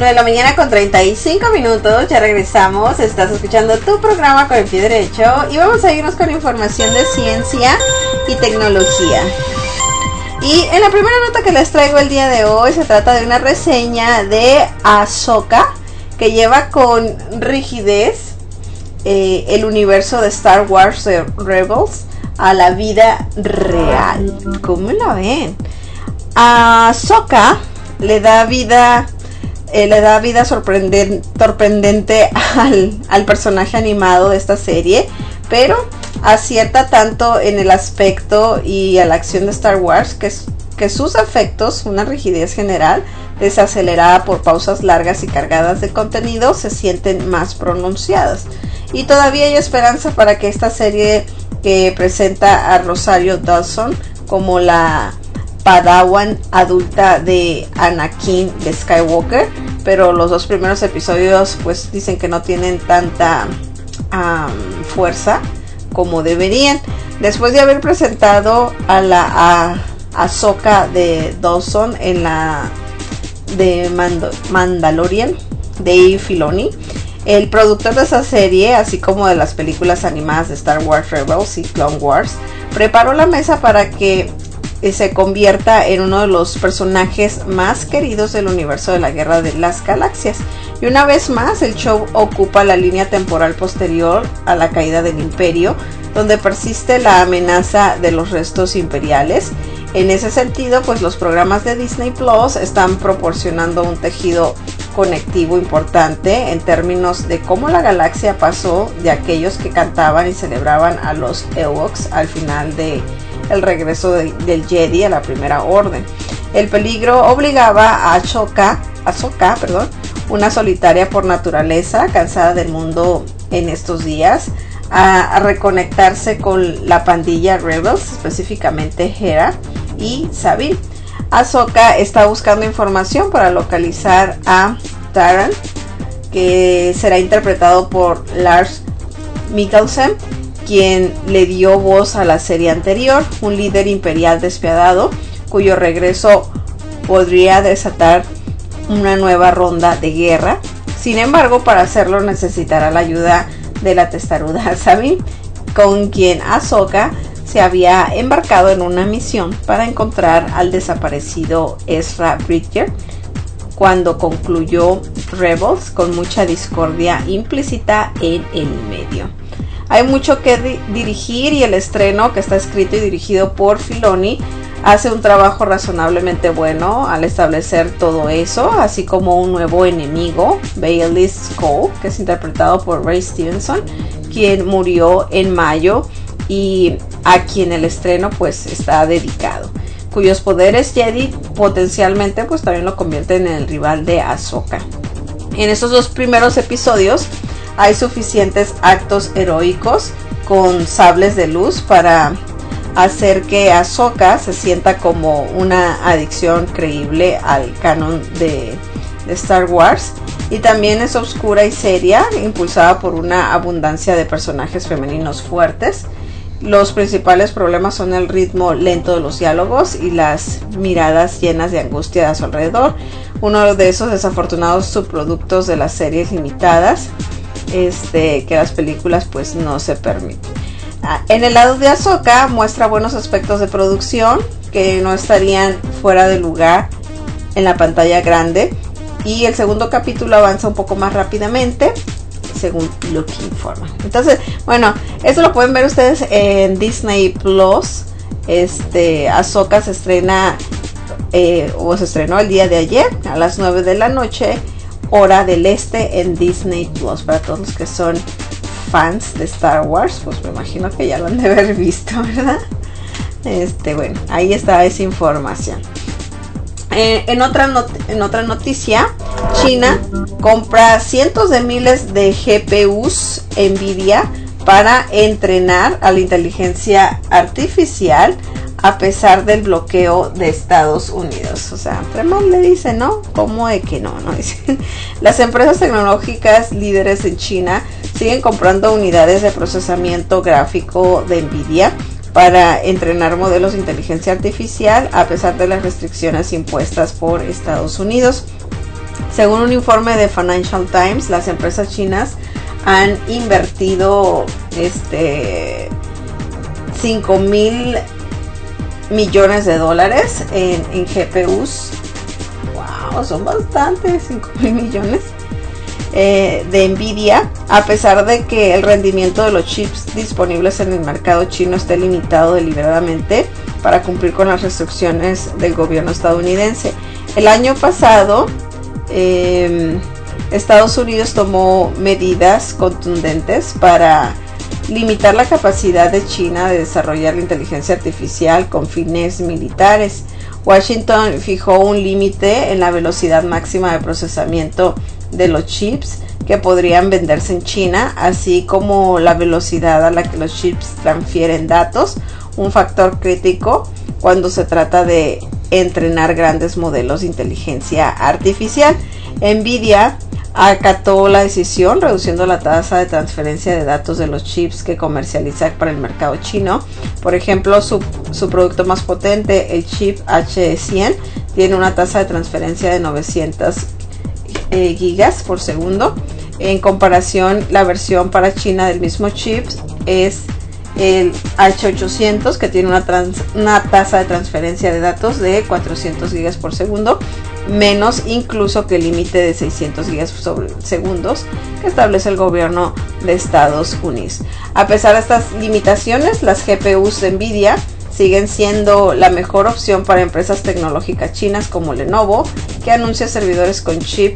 9 de la mañana con 35 minutos, ya regresamos, estás escuchando tu programa con el pie derecho y vamos a irnos con información de ciencia y tecnología. Y en la primera nota que les traigo el día de hoy se trata de una reseña de Ahsoka que lleva con rigidez el universo de Star Wars Rebels a la vida real. ¿Cómo la ven? Ahsoka le da vida sorprendente al personaje animado de esta serie, pero acierta tanto en el aspecto y a la acción de Star Wars que sus efectos, una rigidez general desacelerada por pausas largas y cargadas de contenido, se sienten más pronunciadas. Y todavía hay esperanza para que esta serie que presenta a Rosario Dawson como la Padawan adulta de Anakin de Skywalker, pero los 2 primeros episodios pues dicen que no tienen tanta fuerza como deberían. Después de haber presentado a la Ahsoka de Dawson en la de Mandalorian, Dave Filoni, el productor de esa serie, así como de las películas animadas de Star Wars Rebels y Clone Wars, preparó la mesa para que se convierta en uno de los personajes más queridos del universo de la Guerra de las Galaxias. Y una vez más, el show ocupa la línea temporal posterior a la caída del Imperio, donde persiste la amenaza de los restos imperiales. En ese sentido, pues los programas de Disney Plus están proporcionando un tejido conectivo importante en términos de cómo la galaxia pasó de aquellos que cantaban y celebraban a los Ewoks al final de el regreso del Jedi a la Primera Orden. El peligro obligaba a Ahsoka, una solitaria por naturaleza, cansada del mundo en estos días, a reconectarse con la pandilla Rebels, específicamente Hera y Sabine. Ahsoka está buscando información para localizar a Taran, que será interpretado por Lars Mikkelsen, quien le dio voz a la serie anterior, un líder imperial despiadado cuyo regreso podría desatar una nueva ronda de guerra. Sin embargo, para hacerlo necesitará la ayuda de la testaruda Sabine, con quien Ahsoka se había embarcado en una misión para encontrar al desaparecido Ezra Bridger cuando concluyó Rebels, con mucha discordia implícita en el medio. Hay mucho que dirigir y el estreno, que está escrito y dirigido por Filoni, hace un trabajo razonablemente bueno al establecer todo eso, así como un nuevo enemigo, Bailey Skull, que es interpretado por Ray Stevenson, quien murió en mayo y a quien el estreno pues está dedicado, cuyos poderes Jedi potencialmente pues también lo convierten en el rival de Ahsoka. En estos 2 primeros episodios hay suficientes actos heroicos con sables de luz para hacer que Ahsoka se sienta como una adicción creíble al canon de Star Wars, y también es oscura y seria, impulsada por una abundancia de personajes femeninos fuertes. Los principales problemas son el ritmo lento de los diálogos y las miradas llenas de angustia a su alrededor, uno de esos desafortunados subproductos de las series limitadas que las películas pues no se permiten. En el lado de Ahsoka muestra buenos aspectos de producción que no estarían fuera de lugar en la pantalla grande, y el segundo capítulo avanza un poco más rápidamente según lo que informa. Entonces, bueno, eso lo pueden ver ustedes en Disney Plus. Ahsoka se estrena se estrenó el día de ayer a las 9 de la noche, hora del este, en Disney Plus. Para todos los que son fans de Star Wars, pues me imagino que ya lo han de haber visto, ¿verdad? Bueno, ahí está esa información. En otra noticia, China compra cientos de miles de GPUs Nvidia para entrenar a la inteligencia artificial a pesar del bloqueo de Estados Unidos. O sea, entre más le dicen, ¿no? ¿Cómo de que no? Dicen. Las empresas tecnológicas líderes en China siguen comprando unidades de procesamiento gráfico de Nvidia para entrenar modelos de inteligencia artificial a pesar de las restricciones impuestas por Estados Unidos. Según un informe de Financial Times, las empresas chinas han invertido 5,000 millones de dólares en GPUs. Wow, son bastantes, 5,000 millones de Nvidia, a pesar de que el rendimiento de los chips disponibles en el mercado chino esté limitado deliberadamente para cumplir con las restricciones del gobierno estadounidense. El año pasado, Estados Unidos tomó medidas contundentes para limitar la capacidad de China de desarrollar la inteligencia artificial con fines militares. Washington fijó un límite en la velocidad máxima de procesamiento de los chips que podrían venderse en China, así como la velocidad a la que los chips transfieren datos, un factor crítico cuando se trata de entrenar grandes modelos de inteligencia artificial. Nvidia acató la decisión, reduciendo la tasa de transferencia de datos de los chips que comercializa para el mercado chino. Por ejemplo, su producto más potente, el chip H100, tiene una tasa de transferencia de 900 gigas por segundo. En comparación, la versión para China del mismo chip es el H800, que tiene una tasa de transferencia de datos de 400 gigas por segundo, menos incluso que el límite de 600 gigas por segundos que establece el gobierno de Estados Unidos. A pesar de estas limitaciones, las GPUs de Nvidia siguen siendo la mejor opción para empresas tecnológicas chinas como Lenovo, que anuncia servidores con chip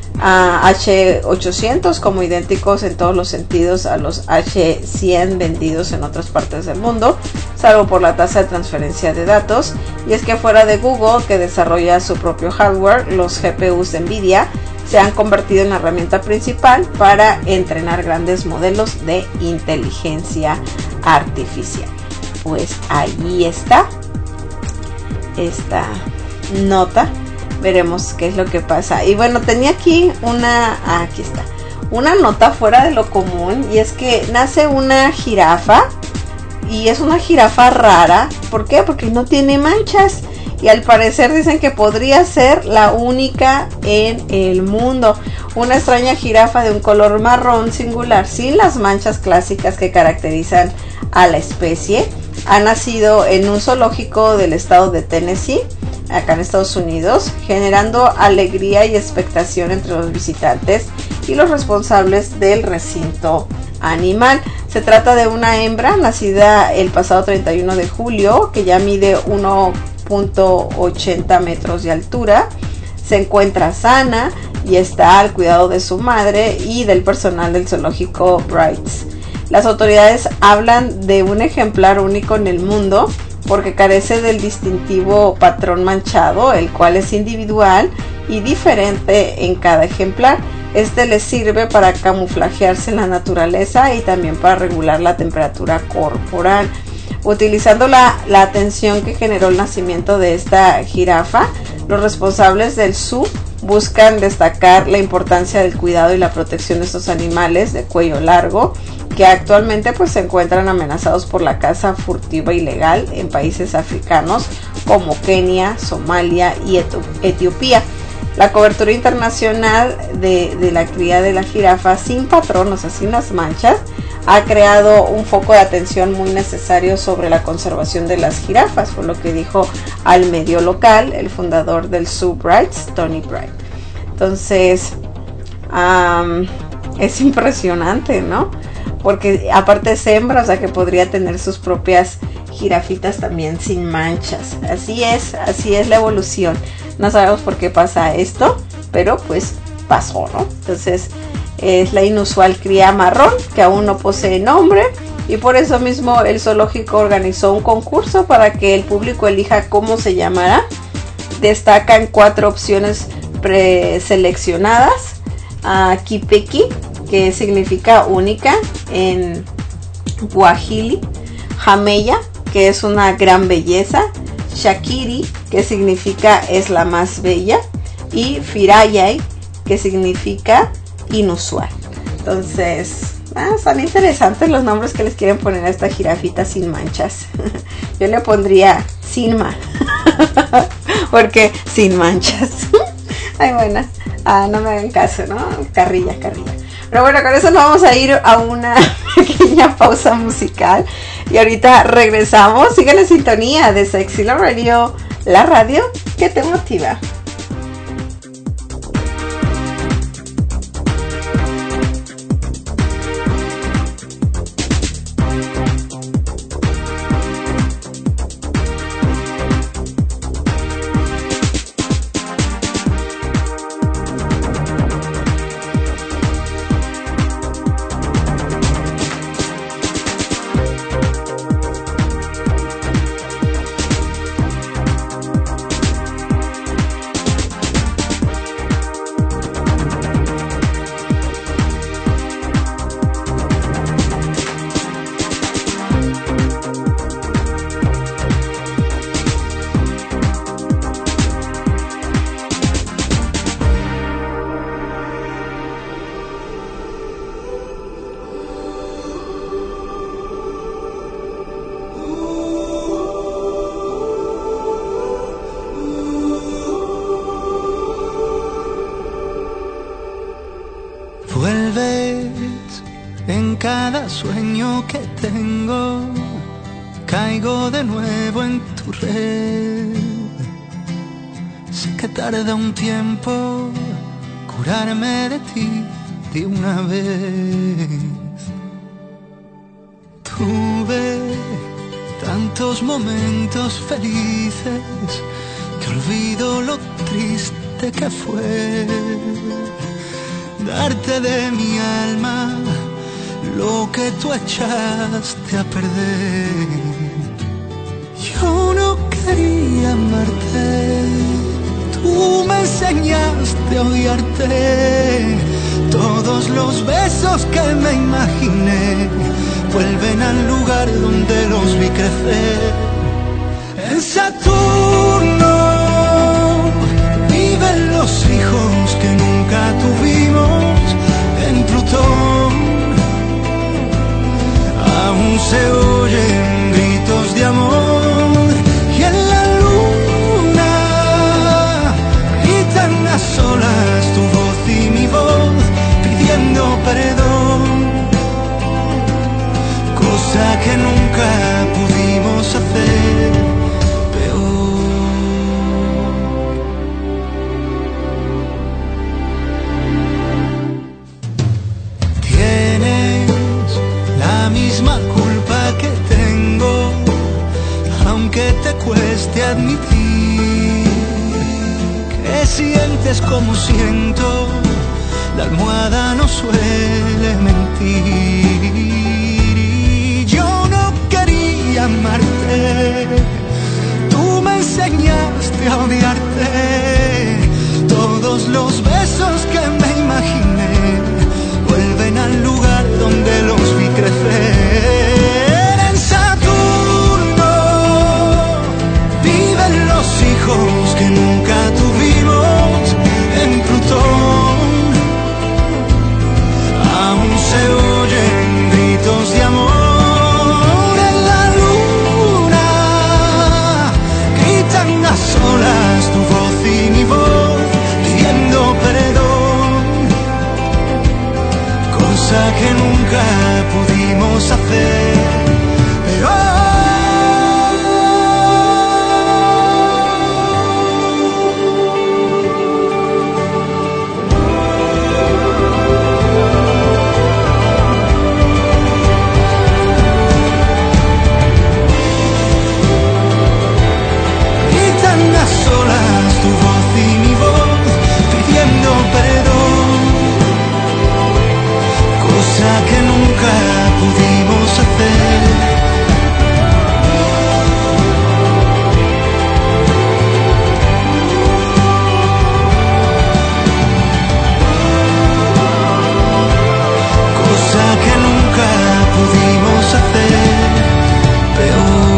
H800 como idénticos en todos los sentidos a los H100 vendidos en otras partes del mundo, salvo por la tasa de transferencia de datos. Y es que fuera de Google, que desarrolla su propio hardware, los GPUs de Nvidia se han convertido en la herramienta principal para entrenar grandes modelos de inteligencia artificial. Pues ahí está esta nota. Veremos qué es lo que pasa. Y bueno, tenía aquí aquí está, una nota fuera de lo común, y es que nace una jirafa, y es una jirafa rara. ¿Por qué? Porque no tiene manchas, y al parecer dicen que podría ser la única en el mundo. Una extraña jirafa de un color marrón singular, sin las manchas clásicas que caracterizan a la especie, ha nacido en un zoológico del estado de Tennessee, acá en Estados Unidos, generando alegría y expectación entre los visitantes y los responsables del recinto animal. Se trata de una hembra nacida el pasado 31 de julio, que ya mide 1.80 metros de altura. Se encuentra sana y está al cuidado de su madre y del personal del zoológico Brights. Las autoridades hablan de un ejemplar único en el mundo porque carece del distintivo patrón manchado, el cual es individual y diferente en cada ejemplar. Este les sirve para camuflajearse en la naturaleza y también para regular la temperatura corporal. Utilizando la atención que generó el nacimiento de esta jirafa, los responsables del zoo buscan destacar la importancia del cuidado y la protección de estos animales de cuello largo, que actualmente pues se encuentran amenazados por la caza furtiva ilegal en países africanos como Kenia, Somalia y Etiopía. La cobertura internacional de la cría de la jirafa sin patrón, o sea, sin las manchas, ha creado un foco de atención muy necesario sobre la conservación de las jirafas, fue lo que dijo al medio local el fundador del Zoo Brights, Tony Bright. Entonces, es impresionante, ¿no? Porque aparte es hembra, o sea que podría tener sus propias jirafitas también sin manchas. Así es la evolución. No sabemos por qué pasa esto, pero pues pasó, ¿no? Entonces es la inusual cría marrón que aún no posee nombre, y por eso mismo el zoológico organizó un concurso para que el público elija cómo se llamará. Destacan 4 opciones preseleccionadas: Kipeki, que significa única en Swahili; Jameya, que es una gran belleza; Shakiri, que significa es la más bella; y Firayay, que significa inusual. Entonces, están interesantes los nombres que les quieren poner a esta jirafita sin manchas. Yo le pondría Sinma, porque sin manchas. Ay, bueno, No me hagan caso, ¿no? Carrilla. Pero bueno, con eso nos vamos a ir a una pequeña pausa musical. Y ahorita regresamos. Sigue la sintonía de Sexy Love Radio, la radio que te motiva. Sueño que tengo, caigo de nuevo en tu red. Sé que tarda un tiempo curarme de ti de una vez. Tuve tantos momentos felices que olvido lo triste que fue darte de mi alma lo que tú echaste a perder. Yo no quería amarte, tú me enseñaste a odiarte. Todos los besos que me imaginé vuelven al lugar donde los vi crecer. En Saturno viven los hijos que nunca tuvimos. En Plutón aún se oyen gritos de amor, y en la luna gritan a solas tu voz y mi voz pidiendo perdón, cosa que nunca pudimos hacer peor. Misma culpa que tengo, aunque te cueste admitir que sientes como siento, la almohada no suele mentir. Y yo no quería amarte, tú me enseñaste a odiarte. Todos los besos que me imaginé vuelven al lugar donde los vi crecer. En Saturno viven los hijos que nunca tuvimos. En Plutón aún se oyen gritos de amor. En la luna gritan a solas tu voz y mi voz pidiendo perdón, cosa que nunca pudimos hacer, pero gritan a solas tu voz y mi voz pidiendo perdón, cosa que nunca pudimos hacer. Cosa que nunca pudimos hacer peor.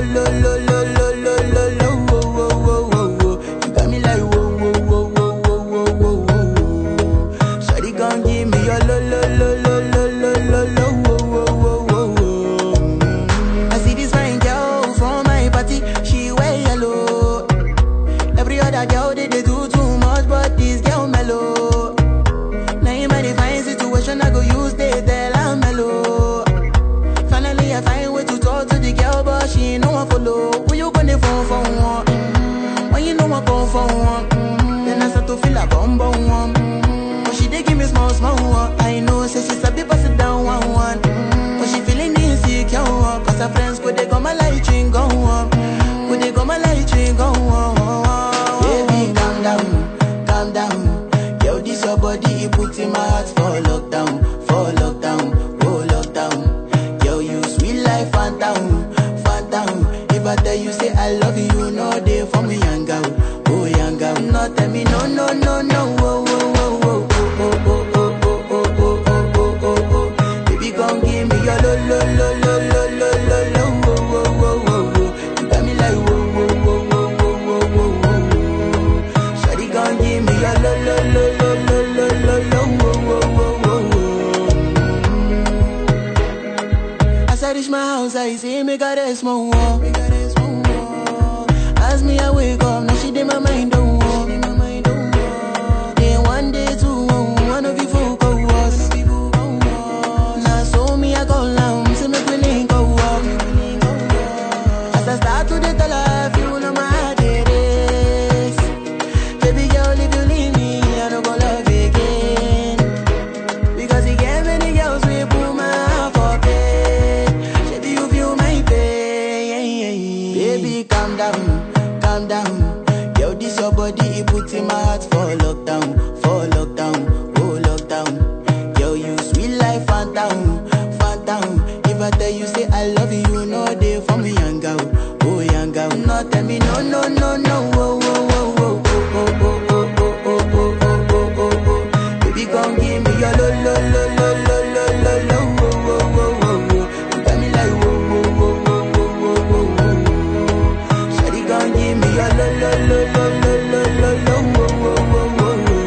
lo lo lo lo lo lo lo wo wo wo wo wo. You got me like wo wo wo wo wo wo wo wo. Shawty gon' give me your lo lo lo lo lo lo lo lo wo wo wo wo wo. I see this fine girl from my party, she wear yellow. Every other girl they do too much, but this girl mellow. Now in my fine situation, I go use they tell I'm mellow. Finally I find way to talk to the girl, but she ain't no one follow. Who you gonna phone for one? When you know I come for one, then I start to feel a bum bum one. But she dey give me small small one. I know say she's a bit pass it down one one. But she feeling insecure, cause her friends could they come my light ring go on. Could they come my light ring go on. Baby calm down, calm down. Yo, this your body, it puts in my heart for lockdown, oh lockdown. Yo, you sweet life, phantom, phantom. If I tell you say I love you, you know they for me young girl, oh young girl. No tell me no no no no, oh oh oh oh oh oh oh oh oh oh oh oh oh. Baby gon' give me your lo lo lo lo lo lo lo lo, oh oh oh oh. You got me like oh oh oh oh oh oh oh oh. Shawty gon' give me your lo lo lo lo lo lo lo lo, oh oh oh oh. As I reach my house, I see me got a small wall. As me I wake up, now she did my mind don't walk. Then one day two, one of you folk go was. Now so me I go down, see me willing go walk. As I start to tell her, you know my heart it is. Baby girl, if you leave me, I don't go love again. Because you get many girls we put my heart for bed. Baby, you feel my pain. Baby, calm down, calm down. Yo, this your body, it puts in my heart for lockdown, oh lockdown. Yo, you sweet life, phantom, phantom. If I tell you say I love you, you know they for me young girl, oh young girl. No tell me no no no no, oh oh oh oh oh oh oh oh oh oh oh oh oh. Baby gon' give me your lo lo lo lo lo lo lo lo, oh oh oh oh. You got me like oh oh oh oh oh oh oh oh. Shawty gon' give me your lo lo lo lo lo lo lo lo, oh oh oh oh oh.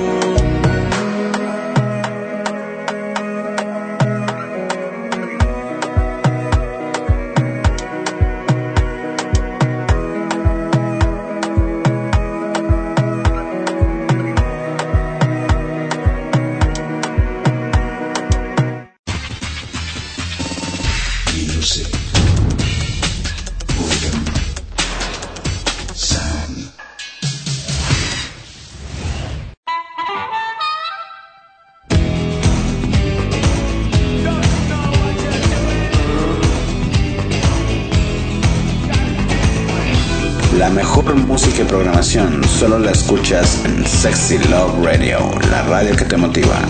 Music. Rhythm. Sound. La mejor música y programación solo la escuchas en Sexy Love Radio, la radio que te motiva.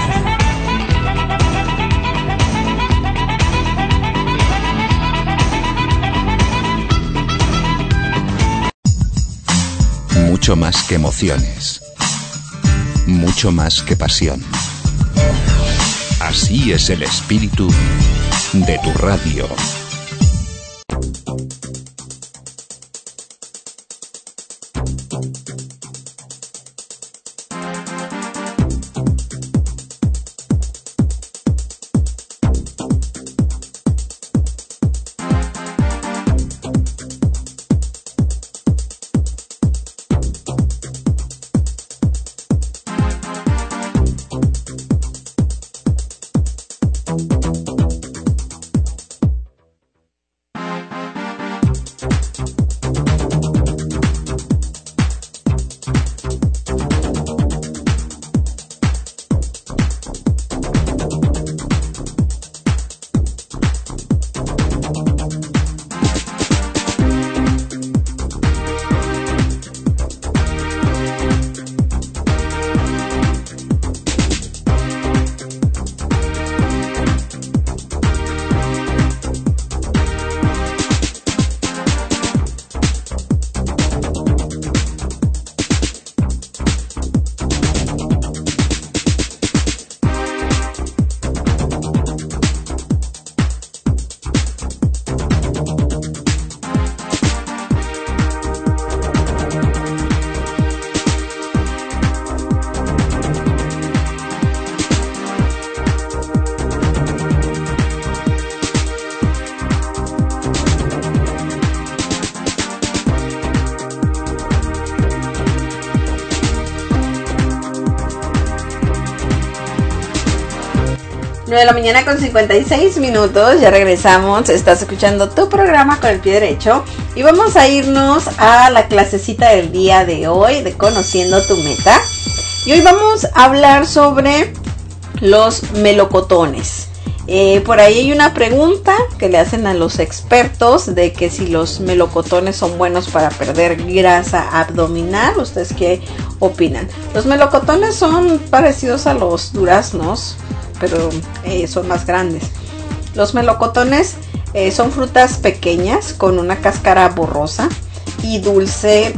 Mucho más que emociones. Mucho más que pasión. Así es el espíritu de tu radio. 9 de la mañana con 56 minutos, ya regresamos, estás escuchando tu programa Con el Pie Derecho y vamos a irnos a la clasecita del día de hoy de Conociendo tu Meta. Y hoy vamos a hablar sobre los melocotones. Por ahí hay una pregunta que le hacen a los expertos de que si los melocotones son buenos para perder grasa abdominal. ¿Ustedes qué opinan? Los melocotones son parecidos a los duraznos, pero son más grandes. Los melocotones son frutas pequeñas con una cáscara borrosa y dulce.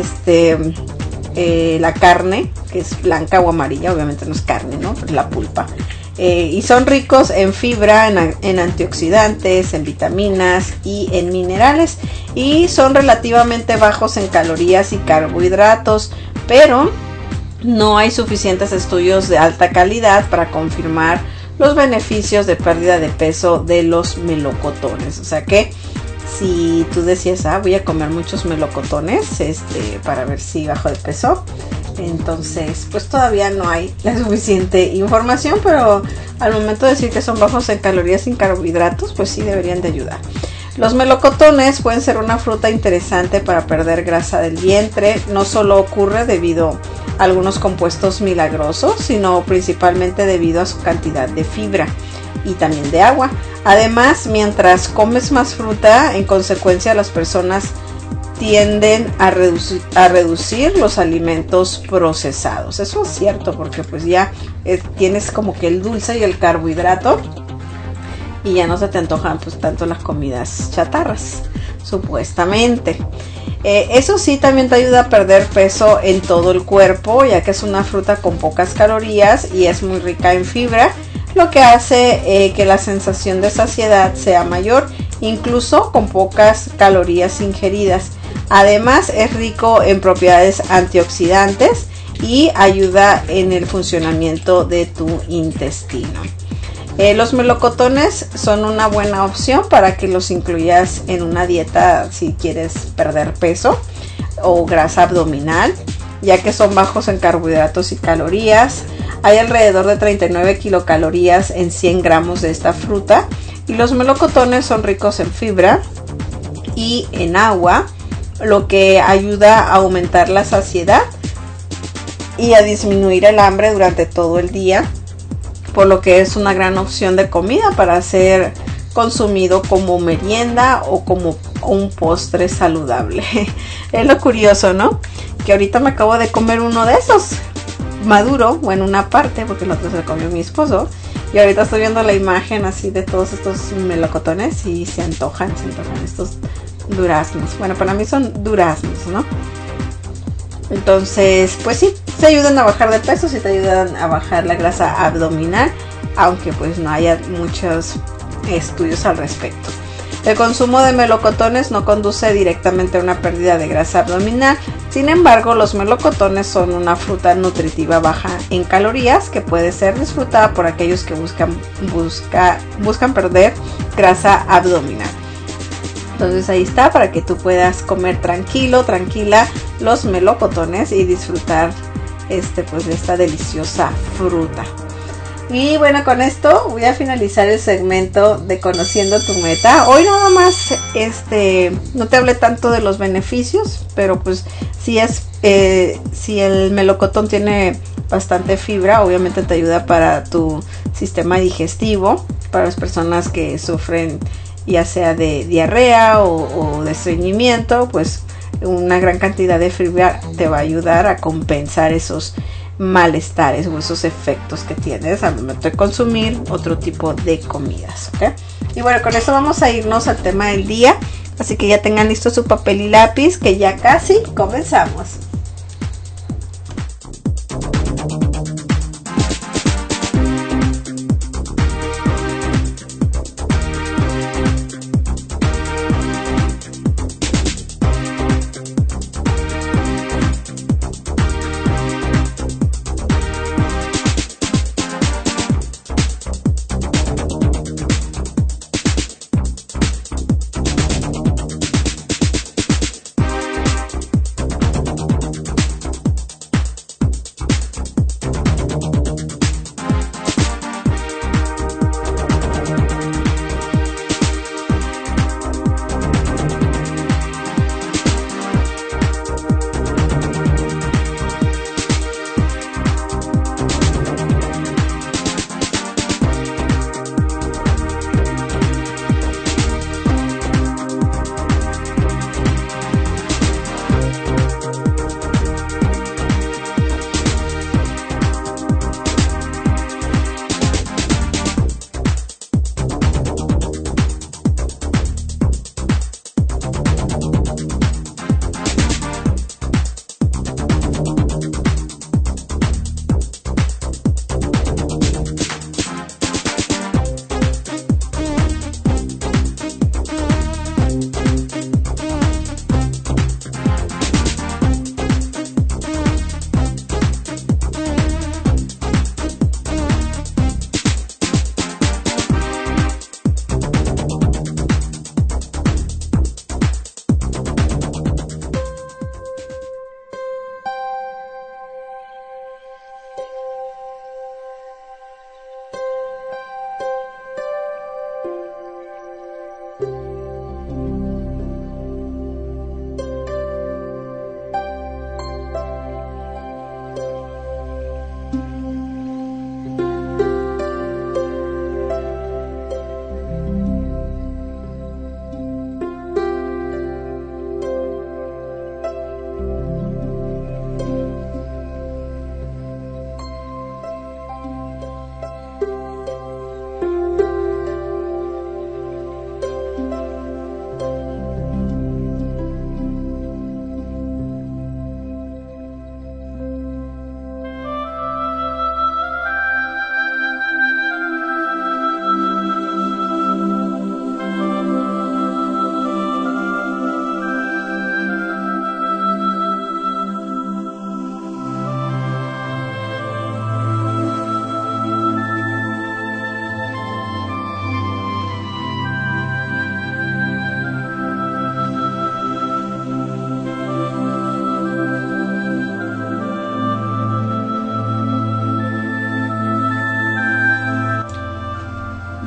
La carne, que es blanca o amarilla, obviamente no es carne, ¿no? Es la pulpa. Y son ricos en fibra, en antioxidantes, en vitaminas y en minerales. Y son relativamente bajos en calorías y carbohidratos, pero no hay suficientes estudios de alta calidad para confirmar los beneficios de pérdida de peso de los melocotones. O sea que si tú decías, voy a comer muchos melocotones para ver si bajo de peso, entonces pues todavía no hay la suficiente información, pero al momento de decir que son bajos en calorías y carbohidratos, pues sí deberían de ayudar. Los melocotones pueden ser una fruta interesante para perder grasa del vientre. No solo ocurre debido a algunos compuestos milagrosos, sino principalmente debido a su cantidad de fibra y también de agua. Además, mientras comes más fruta, en consecuencia las personas tienden a reducir los alimentos procesados. Eso es cierto, porque pues ya tienes como que el dulce y el carbohidrato y ya no se te antojan pues tanto las comidas chatarras, supuestamente. Eso sí, también te ayuda a perder peso en todo el cuerpo, ya que es una fruta con pocas calorías y es muy rica en fibra, lo que hace que la sensación de saciedad sea mayor, incluso con pocas calorías ingeridas. Además, es rico en propiedades antioxidantes y ayuda en el funcionamiento de tu intestino. Los melocotones son una buena opción para que los incluyas en una dieta si quieres perder peso o grasa abdominal, ya que son bajos en carbohidratos y calorías. Hay alrededor de 39 kilocalorías en 100 gramos de esta fruta, y los melocotones son ricos en fibra y en agua, lo que ayuda a aumentar la saciedad y a disminuir el hambre durante todo el día, por lo que es una gran opción de comida para ser consumido como merienda o como un postre saludable. Es lo curioso, ¿no? Que ahorita me acabo de comer uno de esos maduro, bueno, una parte, porque el otro se lo comió mi esposo, y ahorita estoy viendo la imagen así de todos estos melocotones y se antojan estos duraznos. Bueno, para mí son duraznos, ¿no? Entonces, pues sí, te ayudan a bajar de peso, sí te ayudan a bajar la grasa abdominal, aunque pues no haya muchos estudios al respecto. El consumo de melocotones no conduce directamente a una pérdida de grasa abdominal. Sin embargo, los melocotones son una fruta nutritiva baja en calorías que puede ser disfrutada por aquellos que buscan perder grasa abdominal. Entonces ahí está, para que tú puedas comer tranquila los melocotones y disfrutar pues de esta deliciosa fruta. Y bueno, con esto voy a finalizar el segmento de Conociendo tu Meta. Hoy nada más no te hablé tanto de los beneficios, pero pues si el melocotón tiene bastante fibra, obviamente te ayuda para tu sistema digestivo, para las personas que sufren ya sea de diarrea o de estreñimiento, pues una gran cantidad de fibra te va a ayudar a compensar esos malestares o esos efectos que tienes al momento de consumir otro tipo de comidas, ¿ok? Y bueno, con eso vamos a irnos al tema del día, así que ya tengan listo su papel y lápiz, que ya casi comenzamos.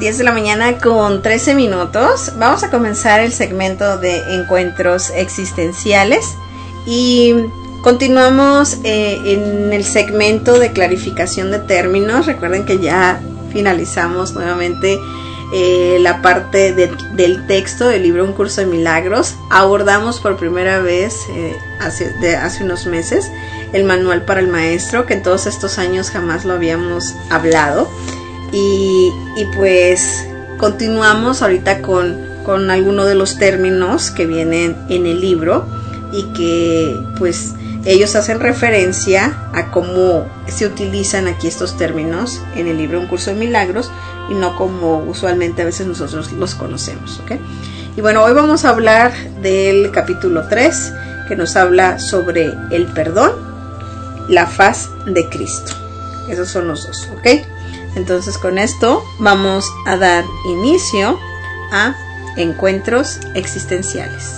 10 de la mañana con 13 minutos. Vamos a comenzar el segmento de encuentros existenciales y continuamos en el segmento de clarificación de términos. Recuerden que ya finalizamos nuevamente la parte del texto del libro Un Curso de Milagros. Abordamos por primera vez hace unos meses el manual para el maestro, que en todos estos años jamás lo habíamos hablado. Y pues continuamos ahorita con algunos de los términos que vienen en el libro y que pues ellos hacen referencia a cómo se utilizan aquí estos términos en el libro Un Curso de Milagros y no como usualmente a veces nosotros los conocemos, ¿ok? Y bueno, hoy vamos a hablar del capítulo 3, que nos habla sobre el perdón, la faz de Cristo. Esos son los dos, ¿ok? Entonces con esto vamos a dar inicio a encuentros existenciales.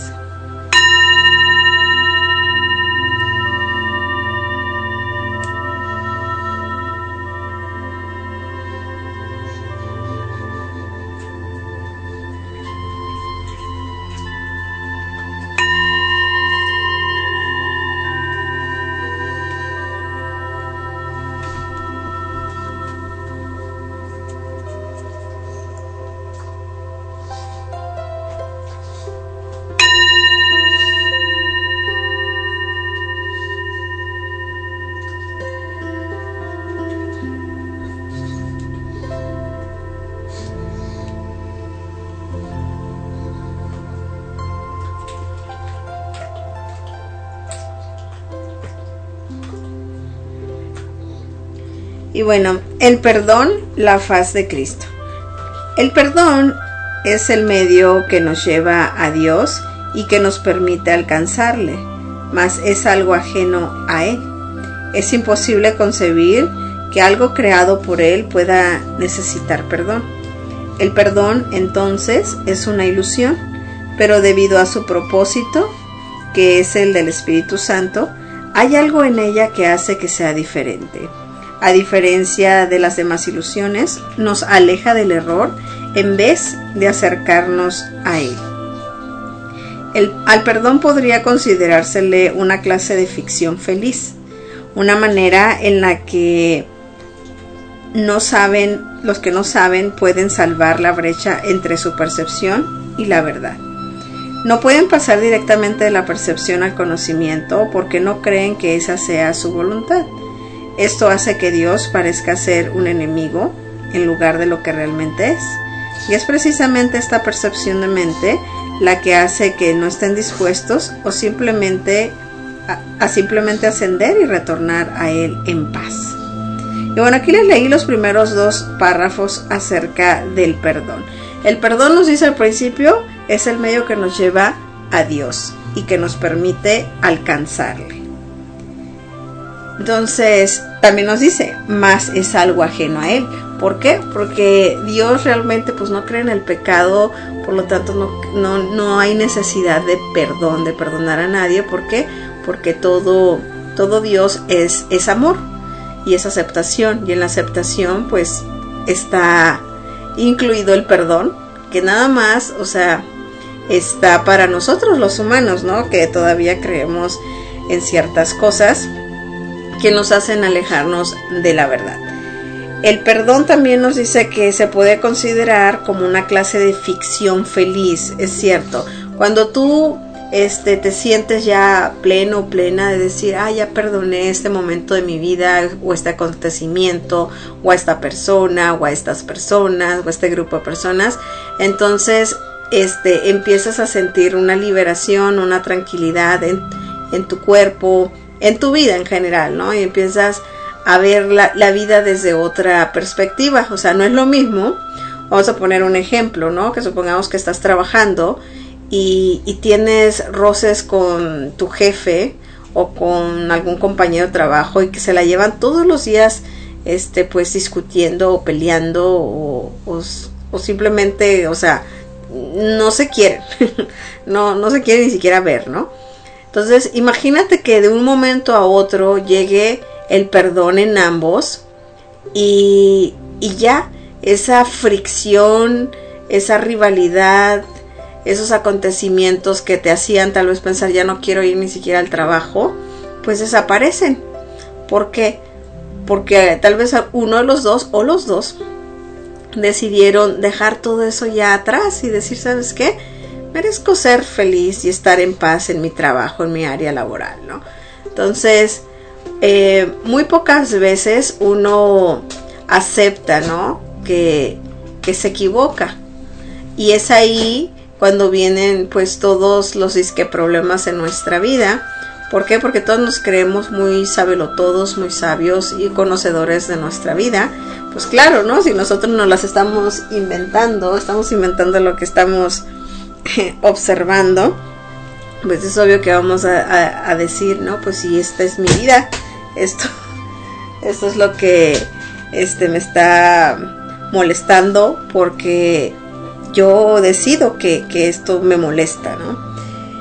Y bueno, el perdón, la faz de Cristo. El perdón es el medio que nos lleva a Dios y que nos permite alcanzarle, mas es algo ajeno a Él. Es imposible concebir que algo creado por Él pueda necesitar perdón. El perdón, entonces, es una ilusión, pero debido a su propósito, que es el del Espíritu Santo, hay algo en ella que hace que sea diferente. A diferencia de las demás ilusiones, nos aleja del error en vez de acercarnos a él. Al perdón podría considerársele una clase de ficción feliz, una manera en la que los que no saben pueden salvar la brecha entre su percepción y la verdad. No pueden pasar directamente de la percepción al conocimiento porque no creen que esa sea su voluntad. Esto hace que Dios parezca ser un enemigo en lugar de lo que realmente es. Y es precisamente esta percepción de mente la que hace que no estén dispuestos o simplemente ascender y retornar a Él en paz. Y bueno, aquí les leí los primeros 2 párrafos acerca del perdón. El perdón, nos dice al principio, es el medio que nos lleva a Dios y que nos permite alcanzarle. Entonces, también nos dice, más es algo ajeno a Él. ¿Por qué? Porque Dios realmente pues no cree en el pecado, por lo tanto no hay necesidad de perdón, de perdonar a nadie. ¿Por qué? Porque todo Dios es amor y es aceptación. Y en la aceptación pues está incluido el perdón, que nada más, o sea, está para nosotros los humanos, ¿no? Que todavía creemos en ciertas cosas que nos hacen alejarnos de la verdad. El perdón también nos dice que se puede considerar como una clase de ficción feliz. Es cierto, cuando tú te sientes ya pleno o plena de decir, ya perdoné este momento de mi vida, o este acontecimiento, o a esta persona, o a estas personas, o a este grupo de personas, entonces empiezas a sentir una liberación, una tranquilidad en tu cuerpo, en tu vida en general, ¿no? Y empiezas a ver la vida desde otra perspectiva. O sea, no es lo mismo. Vamos a poner un ejemplo, ¿no? Que supongamos que estás trabajando y tienes roces con tu jefe o con algún compañero de trabajo y que se la llevan todos los días, pues discutiendo o peleando o simplemente, o sea, no se quieren, no se quieren ni siquiera ver, ¿no? Entonces, imagínate que de un momento a otro llegue el perdón en ambos y ya esa fricción, esa rivalidad, esos acontecimientos que te hacían tal vez pensar ya no quiero ir ni siquiera al trabajo, pues desaparecen. ¿Por qué? Porque tal vez uno de los dos o los dos decidieron dejar todo eso ya atrás y decir, ¿sabes qué? Merezco ser feliz y estar en paz en mi trabajo, en mi área laboral, ¿no? Entonces, muy pocas veces uno acepta, ¿no? Que se equivoca. Y es ahí cuando vienen pues todos los disque problemas en nuestra vida. ¿Por qué? Porque todos nos creemos muy sabelotodos, muy sabios y conocedores de nuestra vida. Pues claro, ¿no? Si nosotros nos las estamos inventando lo que estamos observando, pues es obvio que vamos a decir, ¿no? Pues si esta es mi vida, esto es lo que me está molestando, porque yo decido que esto me molesta, ¿no?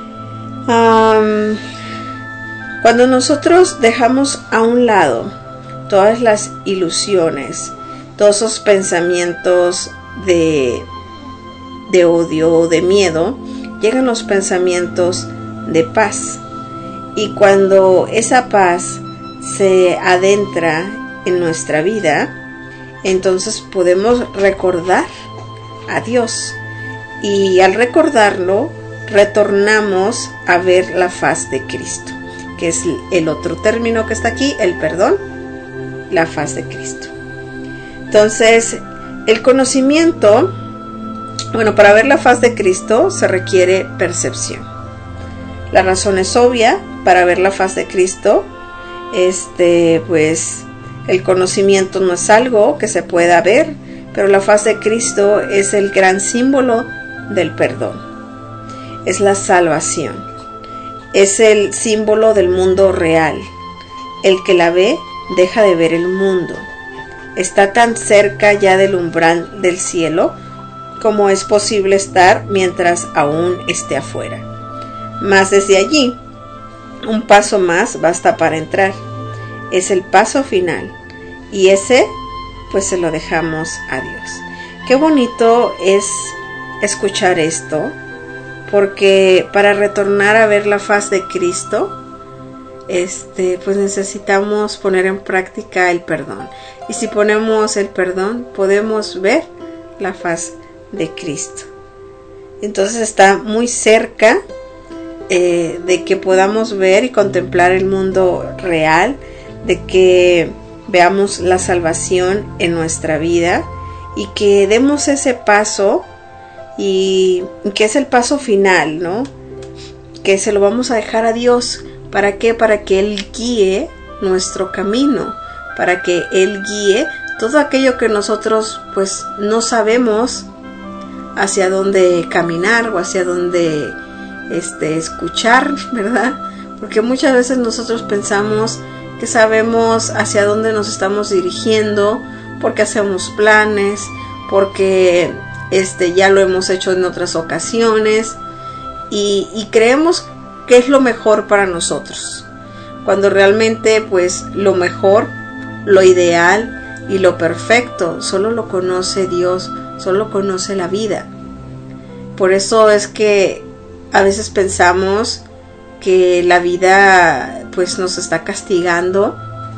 Cuando nosotros dejamos a un lado todas las ilusiones, todos esos pensamientos de odio o de miedo, llegan los pensamientos de paz. Y cuando esa paz se adentra en nuestra vida, entonces podemos recordar a Dios. Y al recordarlo, retornamos a ver la faz de Cristo, que es el otro término que está aquí, el perdón, la faz de Cristo. Entonces, el conocimiento, bueno, para ver la faz de Cristo se requiere percepción. La razón es obvia. Para ver la faz de Cristo, pues el conocimiento no es algo que se pueda ver, pero la faz de Cristo es el gran símbolo del perdón. Es la salvación. Es el símbolo del mundo real. El que la ve deja de ver el mundo. Está tan cerca ya del umbral del cielo como es posible estar mientras aún esté afuera. Mas desde allí, un paso más basta para entrar. Es el paso final. Y ese, pues se lo dejamos a Dios. Qué bonito es escuchar esto, porque para retornar a ver la faz de Cristo, pues necesitamos poner en práctica el perdón. Y si ponemos el perdón, podemos ver la faz de Cristo. Entonces está muy cerca de que podamos ver y contemplar el mundo real, de que veamos la salvación en nuestra vida y que demos ese paso, y que es el paso final, ¿no? Que se lo vamos a dejar a Dios. ¿Para qué? Para que Él guíe nuestro camino, para que Él guíe todo aquello que nosotros pues no sabemos hacia dónde caminar o hacia dónde escuchar, ¿verdad? Porque muchas veces nosotros pensamos que sabemos hacia dónde nos estamos dirigiendo, porque hacemos planes, porque ya lo hemos hecho en otras ocasiones, y creemos que es lo mejor para nosotros, cuando realmente pues lo mejor, lo ideal y lo perfecto solo lo conoce Dios, solo conoce la vida. Por eso es que a veces pensamos que la vida pues nos está castigando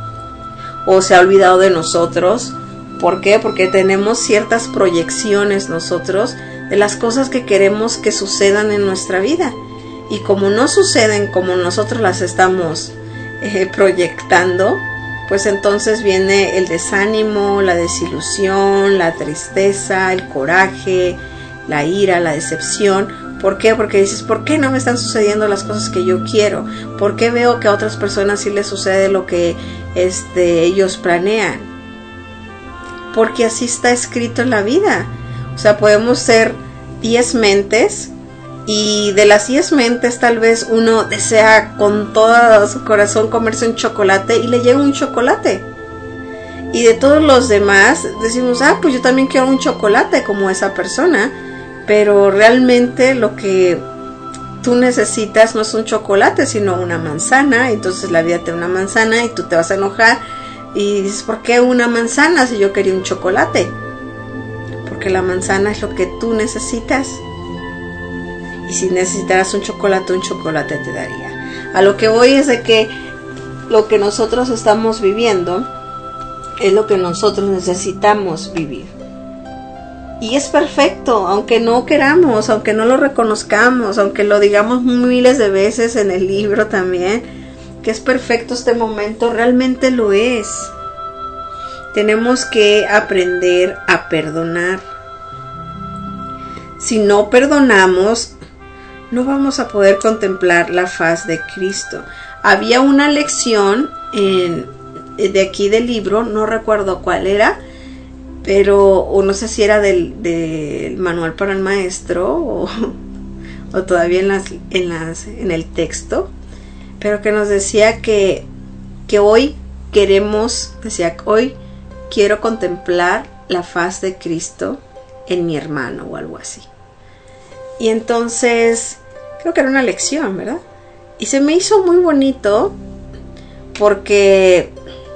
o se ha olvidado de nosotros. ¿Por qué? Porque tenemos ciertas proyecciones nosotros de las cosas que queremos que sucedan en nuestra vida, y como no suceden como nosotros las estamos proyectando, pues entonces viene el desánimo, la desilusión, la tristeza, el coraje, la ira, la decepción. ¿Por qué? Porque dices, ¿por qué no me están sucediendo las cosas que yo quiero? ¿Por qué veo que a otras personas sí les sucede lo que ellos planean? Porque así está escrito en la vida. O sea, podemos ser 10 mentes, y de las 10 mentes tal vez uno desea con todo su corazón comerse un chocolate y le llega un chocolate. Y de todos los demás decimos, pues yo también quiero un chocolate como esa persona. Pero realmente lo que tú necesitas no es un chocolate, sino una manzana. Entonces la vida te da una manzana y tú te vas a enojar y dices, ¿por qué una manzana si yo quería un chocolate? porque la manzana es lo que tú necesitas. Y si necesitaras un chocolate te daría. A lo que voy es de que lo que nosotros estamos viviendo es lo que nosotros necesitamos vivir. Y es perfecto, aunque no queramos, aunque no lo reconozcamos, aunque lo digamos miles de veces en el libro también, que es perfecto este momento, realmente lo es. Tenemos que aprender a perdonar. Si no perdonamos, no vamos a poder contemplar la faz de Cristo. Había una lección de aquí del libro, no recuerdo cuál era, pero o no sé si era del manual para el maestro o todavía en el texto, pero que nos decía que hoy hoy quiero contemplar la faz de Cristo en mi hermano o algo así. Y entonces creo que era una lección, ¿verdad? Y se me hizo muy bonito porque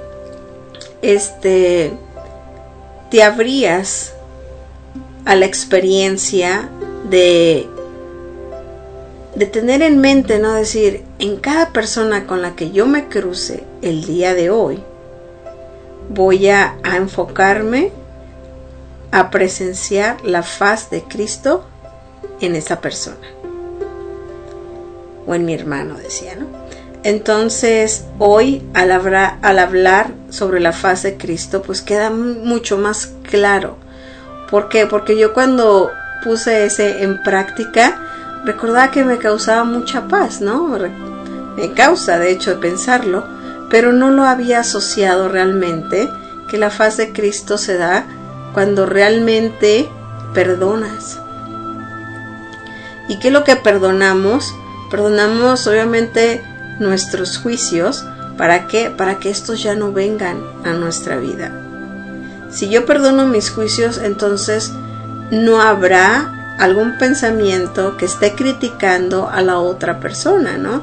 te abrías a la experiencia de tener en mente, ¿no? Decir, en cada persona con la que yo me cruce el día de hoy, voy a enfocarme a presenciar la faz de Cristo en esa persona. O en mi hermano, decía, ¿no? Entonces, hoy, al hablar sobre la faz de Cristo, pues queda mucho más claro. ¿Por qué? Porque yo cuando puse ese en práctica, recordaba que me causaba mucha paz, ¿no? Me causa, de hecho, pensarlo, pero no lo había asociado realmente, que la faz de Cristo se da cuando realmente perdonas. ¿Y qué es lo que perdonamos? Perdonamos, obviamente, nuestros juicios. ¿Para qué? Para que estos ya no vengan a nuestra vida. Si yo perdono mis juicios, entonces no habrá algún pensamiento que esté criticando a la otra persona, ¿no?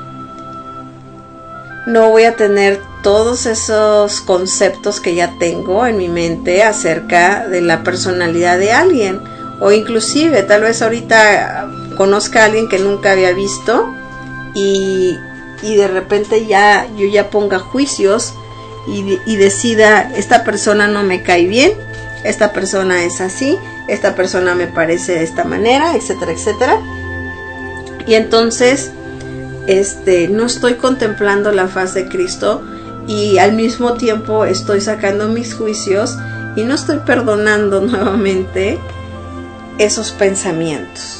No voy a tener todos esos conceptos que ya tengo en mi mente acerca de la personalidad de alguien. O inclusive, tal vez ahorita conozca a alguien que nunca había visto y de repente yo ya ponga juicios y decida, esta persona no me cae bien, esta persona es así, esta persona me parece de esta manera, etcétera, etcétera. Y entonces no estoy contemplando la faz de Cristo y al mismo tiempo estoy sacando mis juicios y no estoy perdonando nuevamente esos pensamientos.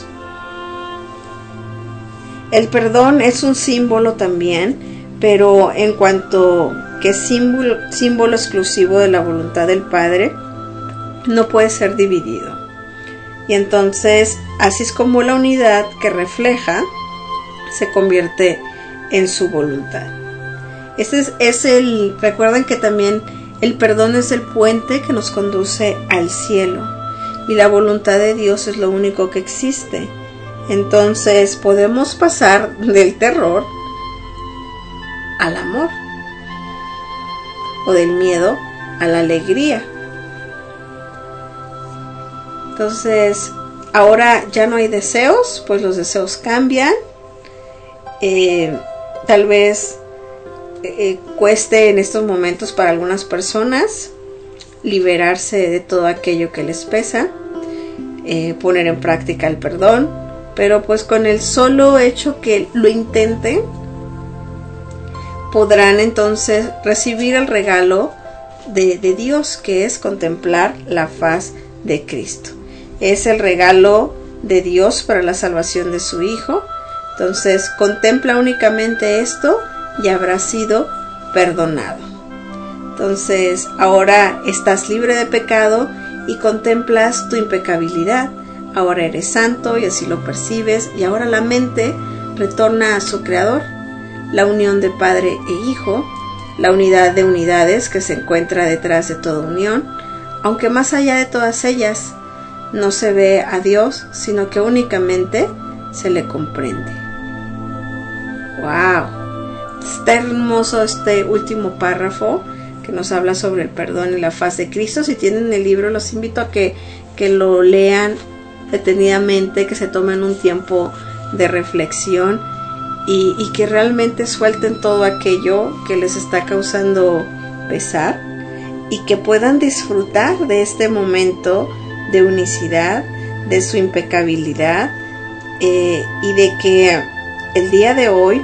El perdón es un símbolo también, pero en cuanto que es símbolo exclusivo de la voluntad del Padre, no puede ser dividido. Y entonces, así es como la unidad que refleja se convierte en su voluntad. Recuerden que también el perdón es el puente que nos conduce al cielo. Y la voluntad de Dios es lo único que existe. Entonces podemos pasar del terror al amor. O del miedo a la alegría. Entonces, ahora ya no hay deseos, pues los deseos cambian. Tal vez cueste en estos momentos para algunas personas liberarse de todo aquello que les pesa, poner en práctica el perdón, pero pues con el solo hecho que lo intenten, podrán entonces recibir el regalo de Dios, que es contemplar la faz de Cristo. Es el regalo de Dios para la salvación de su Hijo. Entonces contempla únicamente esto y habrá sido perdonado. Entonces ahora estás libre de pecado y contemplas tu impecabilidad. Ahora eres santo y así lo percibes, y ahora la mente retorna a su Creador. La unión de Padre e Hijo, la unidad de unidades que se encuentra detrás de toda unión, aunque más allá de todas ellas no se ve a Dios, sino que únicamente se le comprende. ¡Wow! Está hermoso este último párrafo que nos habla sobre el perdón y la faz de Cristo. Si tienen el libro, los invito a que que lo lean detenidamente, que se tomen un tiempo de reflexión y que realmente suelten todo aquello que les está causando pesar y que puedan disfrutar de este momento de unicidad, de su impecabilidad, y de que el día de hoy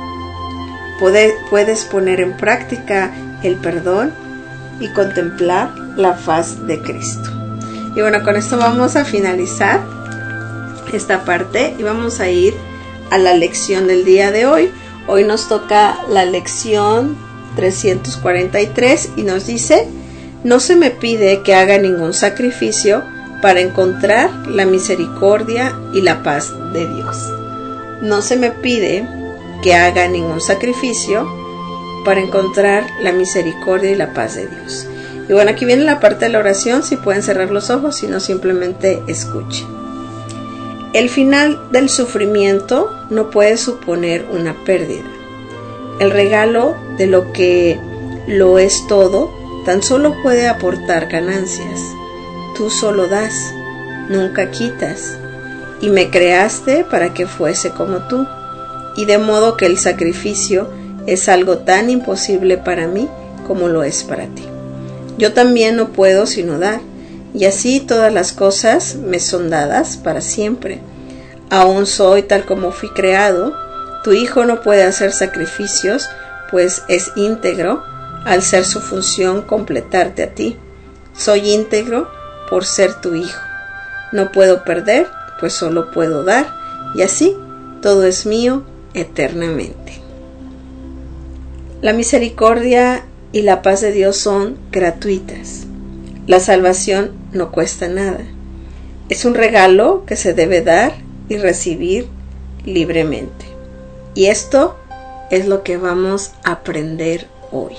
puedes poner en práctica el perdón y contemplar la faz de Cristo. Y bueno, con esto vamos a finalizar esta parte y vamos a ir a la lección del día de hoy. Hoy nos toca la lección 343 y nos dice: no se me pide que haga ningún sacrificio para encontrar la misericordia y la paz de Dios. No se me pide que haga ningún sacrificio para encontrar la misericordia y la paz de Dios. Y bueno, aquí viene la parte de la oración. Si pueden cerrar los ojos, si no, simplemente escuchen. El final del sufrimiento no puede suponer una pérdida. El regalo de lo que lo es todo tan solo puede aportar ganancias. Tú solo das, nunca quitas, y me creaste para que fuese como tú, y de modo que el sacrificio es algo tan imposible para mí como lo es para ti. Yo también no puedo sino dar, y así todas las cosas me son dadas para siempre. Aún soy tal como fui creado. Tu Hijo no puede hacer sacrificios, pues es íntegro, al ser su función completarte a ti. Soy íntegro por ser tu Hijo. No puedo perder, pues solo puedo dar, y así todo es mío eternamente. La misericordia y la paz de Dios son gratuitas. La salvación no cuesta nada. Es un regalo que se debe dar y recibir libremente. Y esto es lo que vamos a aprender hoy.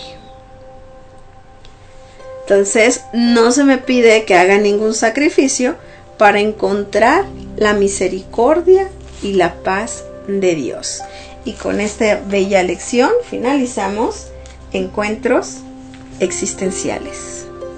Entonces, no se me pide que haga ningún sacrificio para encontrar la misericordia y la paz de Dios. Y con esta bella lección finalizamos Encuentros Existenciales.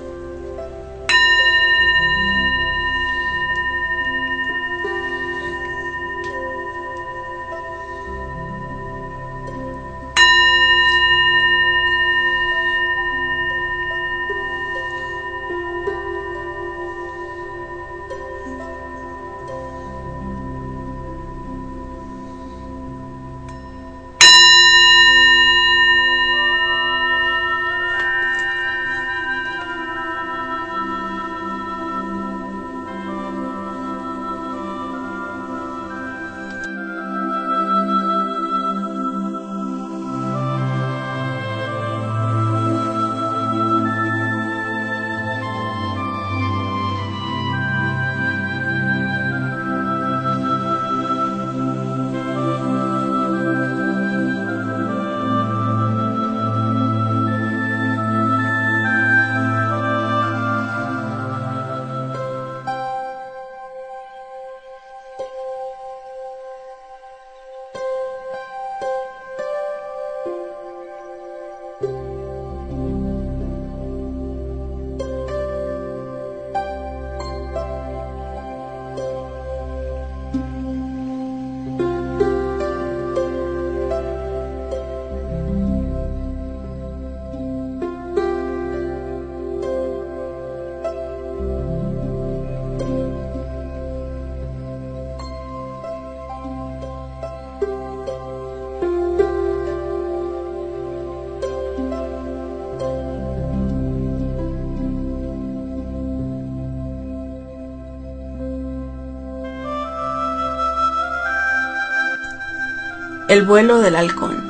El vuelo del halcón.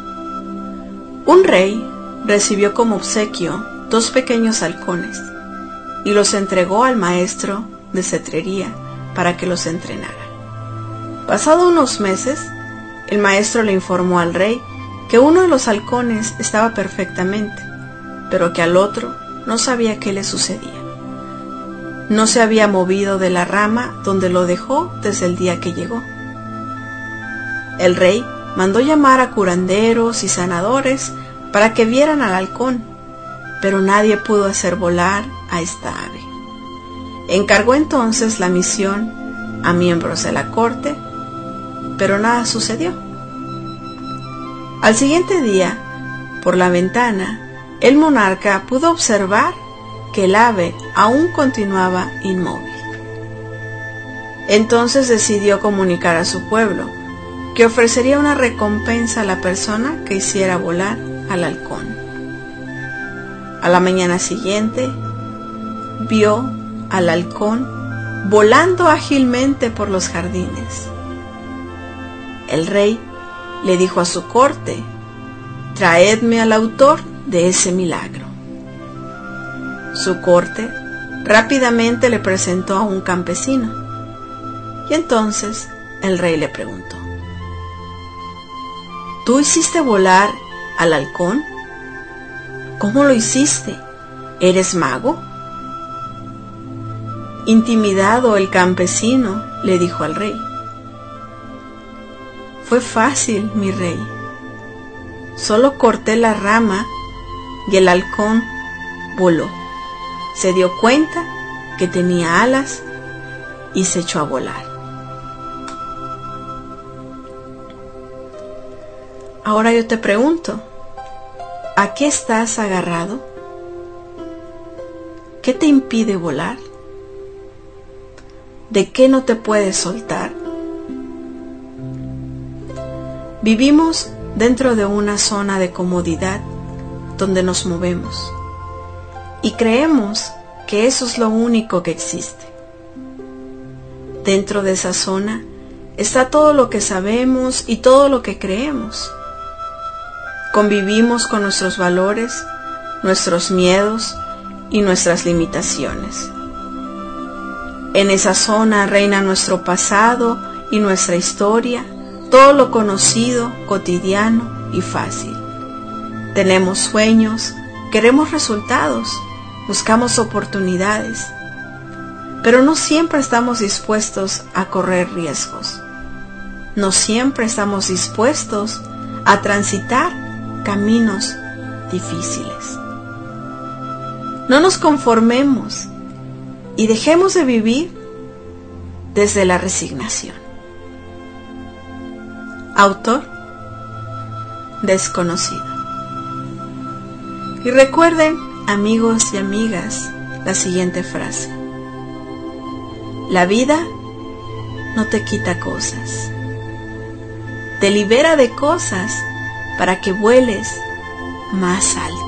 Un rey recibió como obsequio 2 pequeños halcones y los entregó al maestro de cetrería para que los entrenara. Pasado unos meses, el maestro le informó al rey que uno de los halcones estaba perfectamente, pero que al otro no sabía qué le sucedía. No se había movido de la rama donde lo dejó desde el día que llegó. El rey mandó llamar a curanderos y sanadores para que vieran al halcón, pero nadie pudo hacer volar a esta ave. Encargó entonces la misión a miembros de la corte, pero nada sucedió. Al siguiente día, por la ventana, el monarca pudo observar que el ave aún continuaba inmóvil. Entonces decidió comunicar a su pueblo que ofrecería una recompensa a la persona que hiciera volar al halcón. A la mañana siguiente, vio al halcón volando ágilmente por los jardines. El rey le dijo a su corte: «Traedme al autor de ese milagro». Su corte rápidamente le presentó a un campesino, y entonces el rey le preguntó: «¿Tú hiciste volar al halcón? ¿Cómo lo hiciste? ¿Eres mago?». Intimidado, el campesino le dijo al rey: «Fue fácil, mi rey. Solo corté la rama y el halcón voló. Se dio cuenta que tenía alas y se echó a volar». Ahora yo te pregunto, ¿a qué estás agarrado? ¿Qué te impide volar? ¿De qué no te puedes soltar? Vivimos dentro de una zona de comodidad donde nos movemos y creemos que eso es lo único que existe. Dentro de esa zona está todo lo que sabemos y todo lo que creemos. Convivimos con nuestros valores, nuestros miedos y nuestras limitaciones. En esa zona reina nuestro pasado y nuestra historia, todo lo conocido, cotidiano y fácil. Tenemos sueños, queremos resultados, buscamos oportunidades, pero no siempre estamos dispuestos a correr riesgos. No siempre estamos dispuestos a transitar caminos difíciles. No nos conformemos y dejemos de vivir desde la resignación. Autor desconocido. Y recuerden, amigos y amigas, la siguiente frase: la vida no te quita cosas, te libera de cosas para que vueles más alto.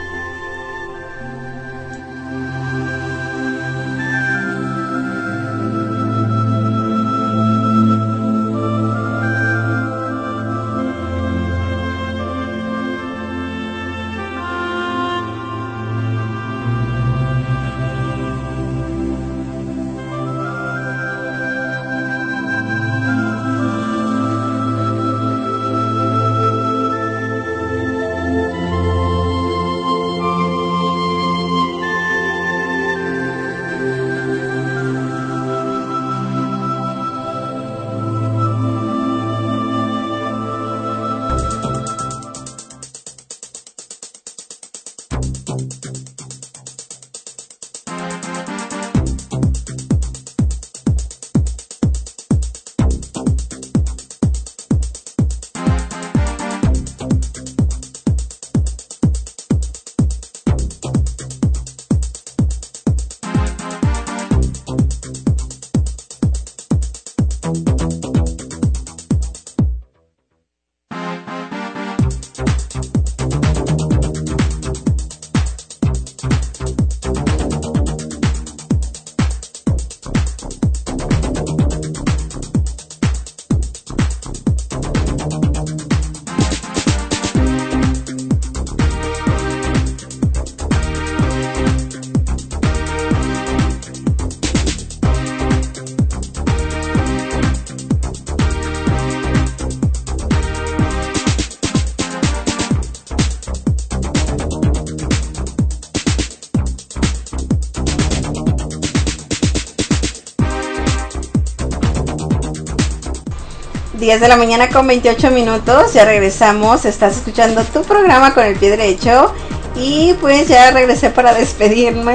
Diez de la mañana con 28 minutos, ya regresamos, estás escuchando tu programa Con el Pie Derecho y pues ya regresé para despedirme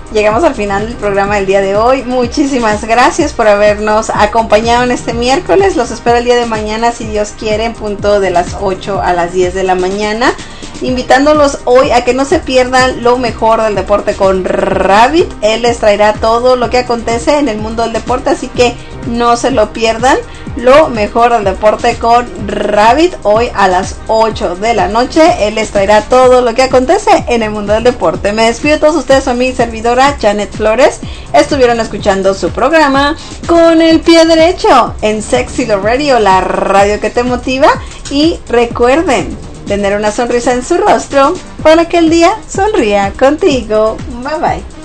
llegamos al final del programa del día de hoy. Muchísimas gracias por habernos acompañado en este miércoles. Los espero el día de mañana, si Dios quiere, en punto de las 8 a las 10 de la mañana. Invitándolos hoy a que no se pierdan lo mejor del deporte con Rabbit. Él les traerá todo lo que acontece en el mundo del deporte, así que no se lo pierdan. Lo mejor del deporte con Rabbit, hoy a las 8 de la noche. Él les traerá todo lo que acontece en el mundo del deporte. Me despido de todos ustedes, a mi servidora Janet Flores. Estuvieron escuchando su programa Con el Pie Derecho en Sexy Love Radio, la radio que te motiva. Y recuerden tener una sonrisa en su rostro para que el día sonría contigo. Bye bye.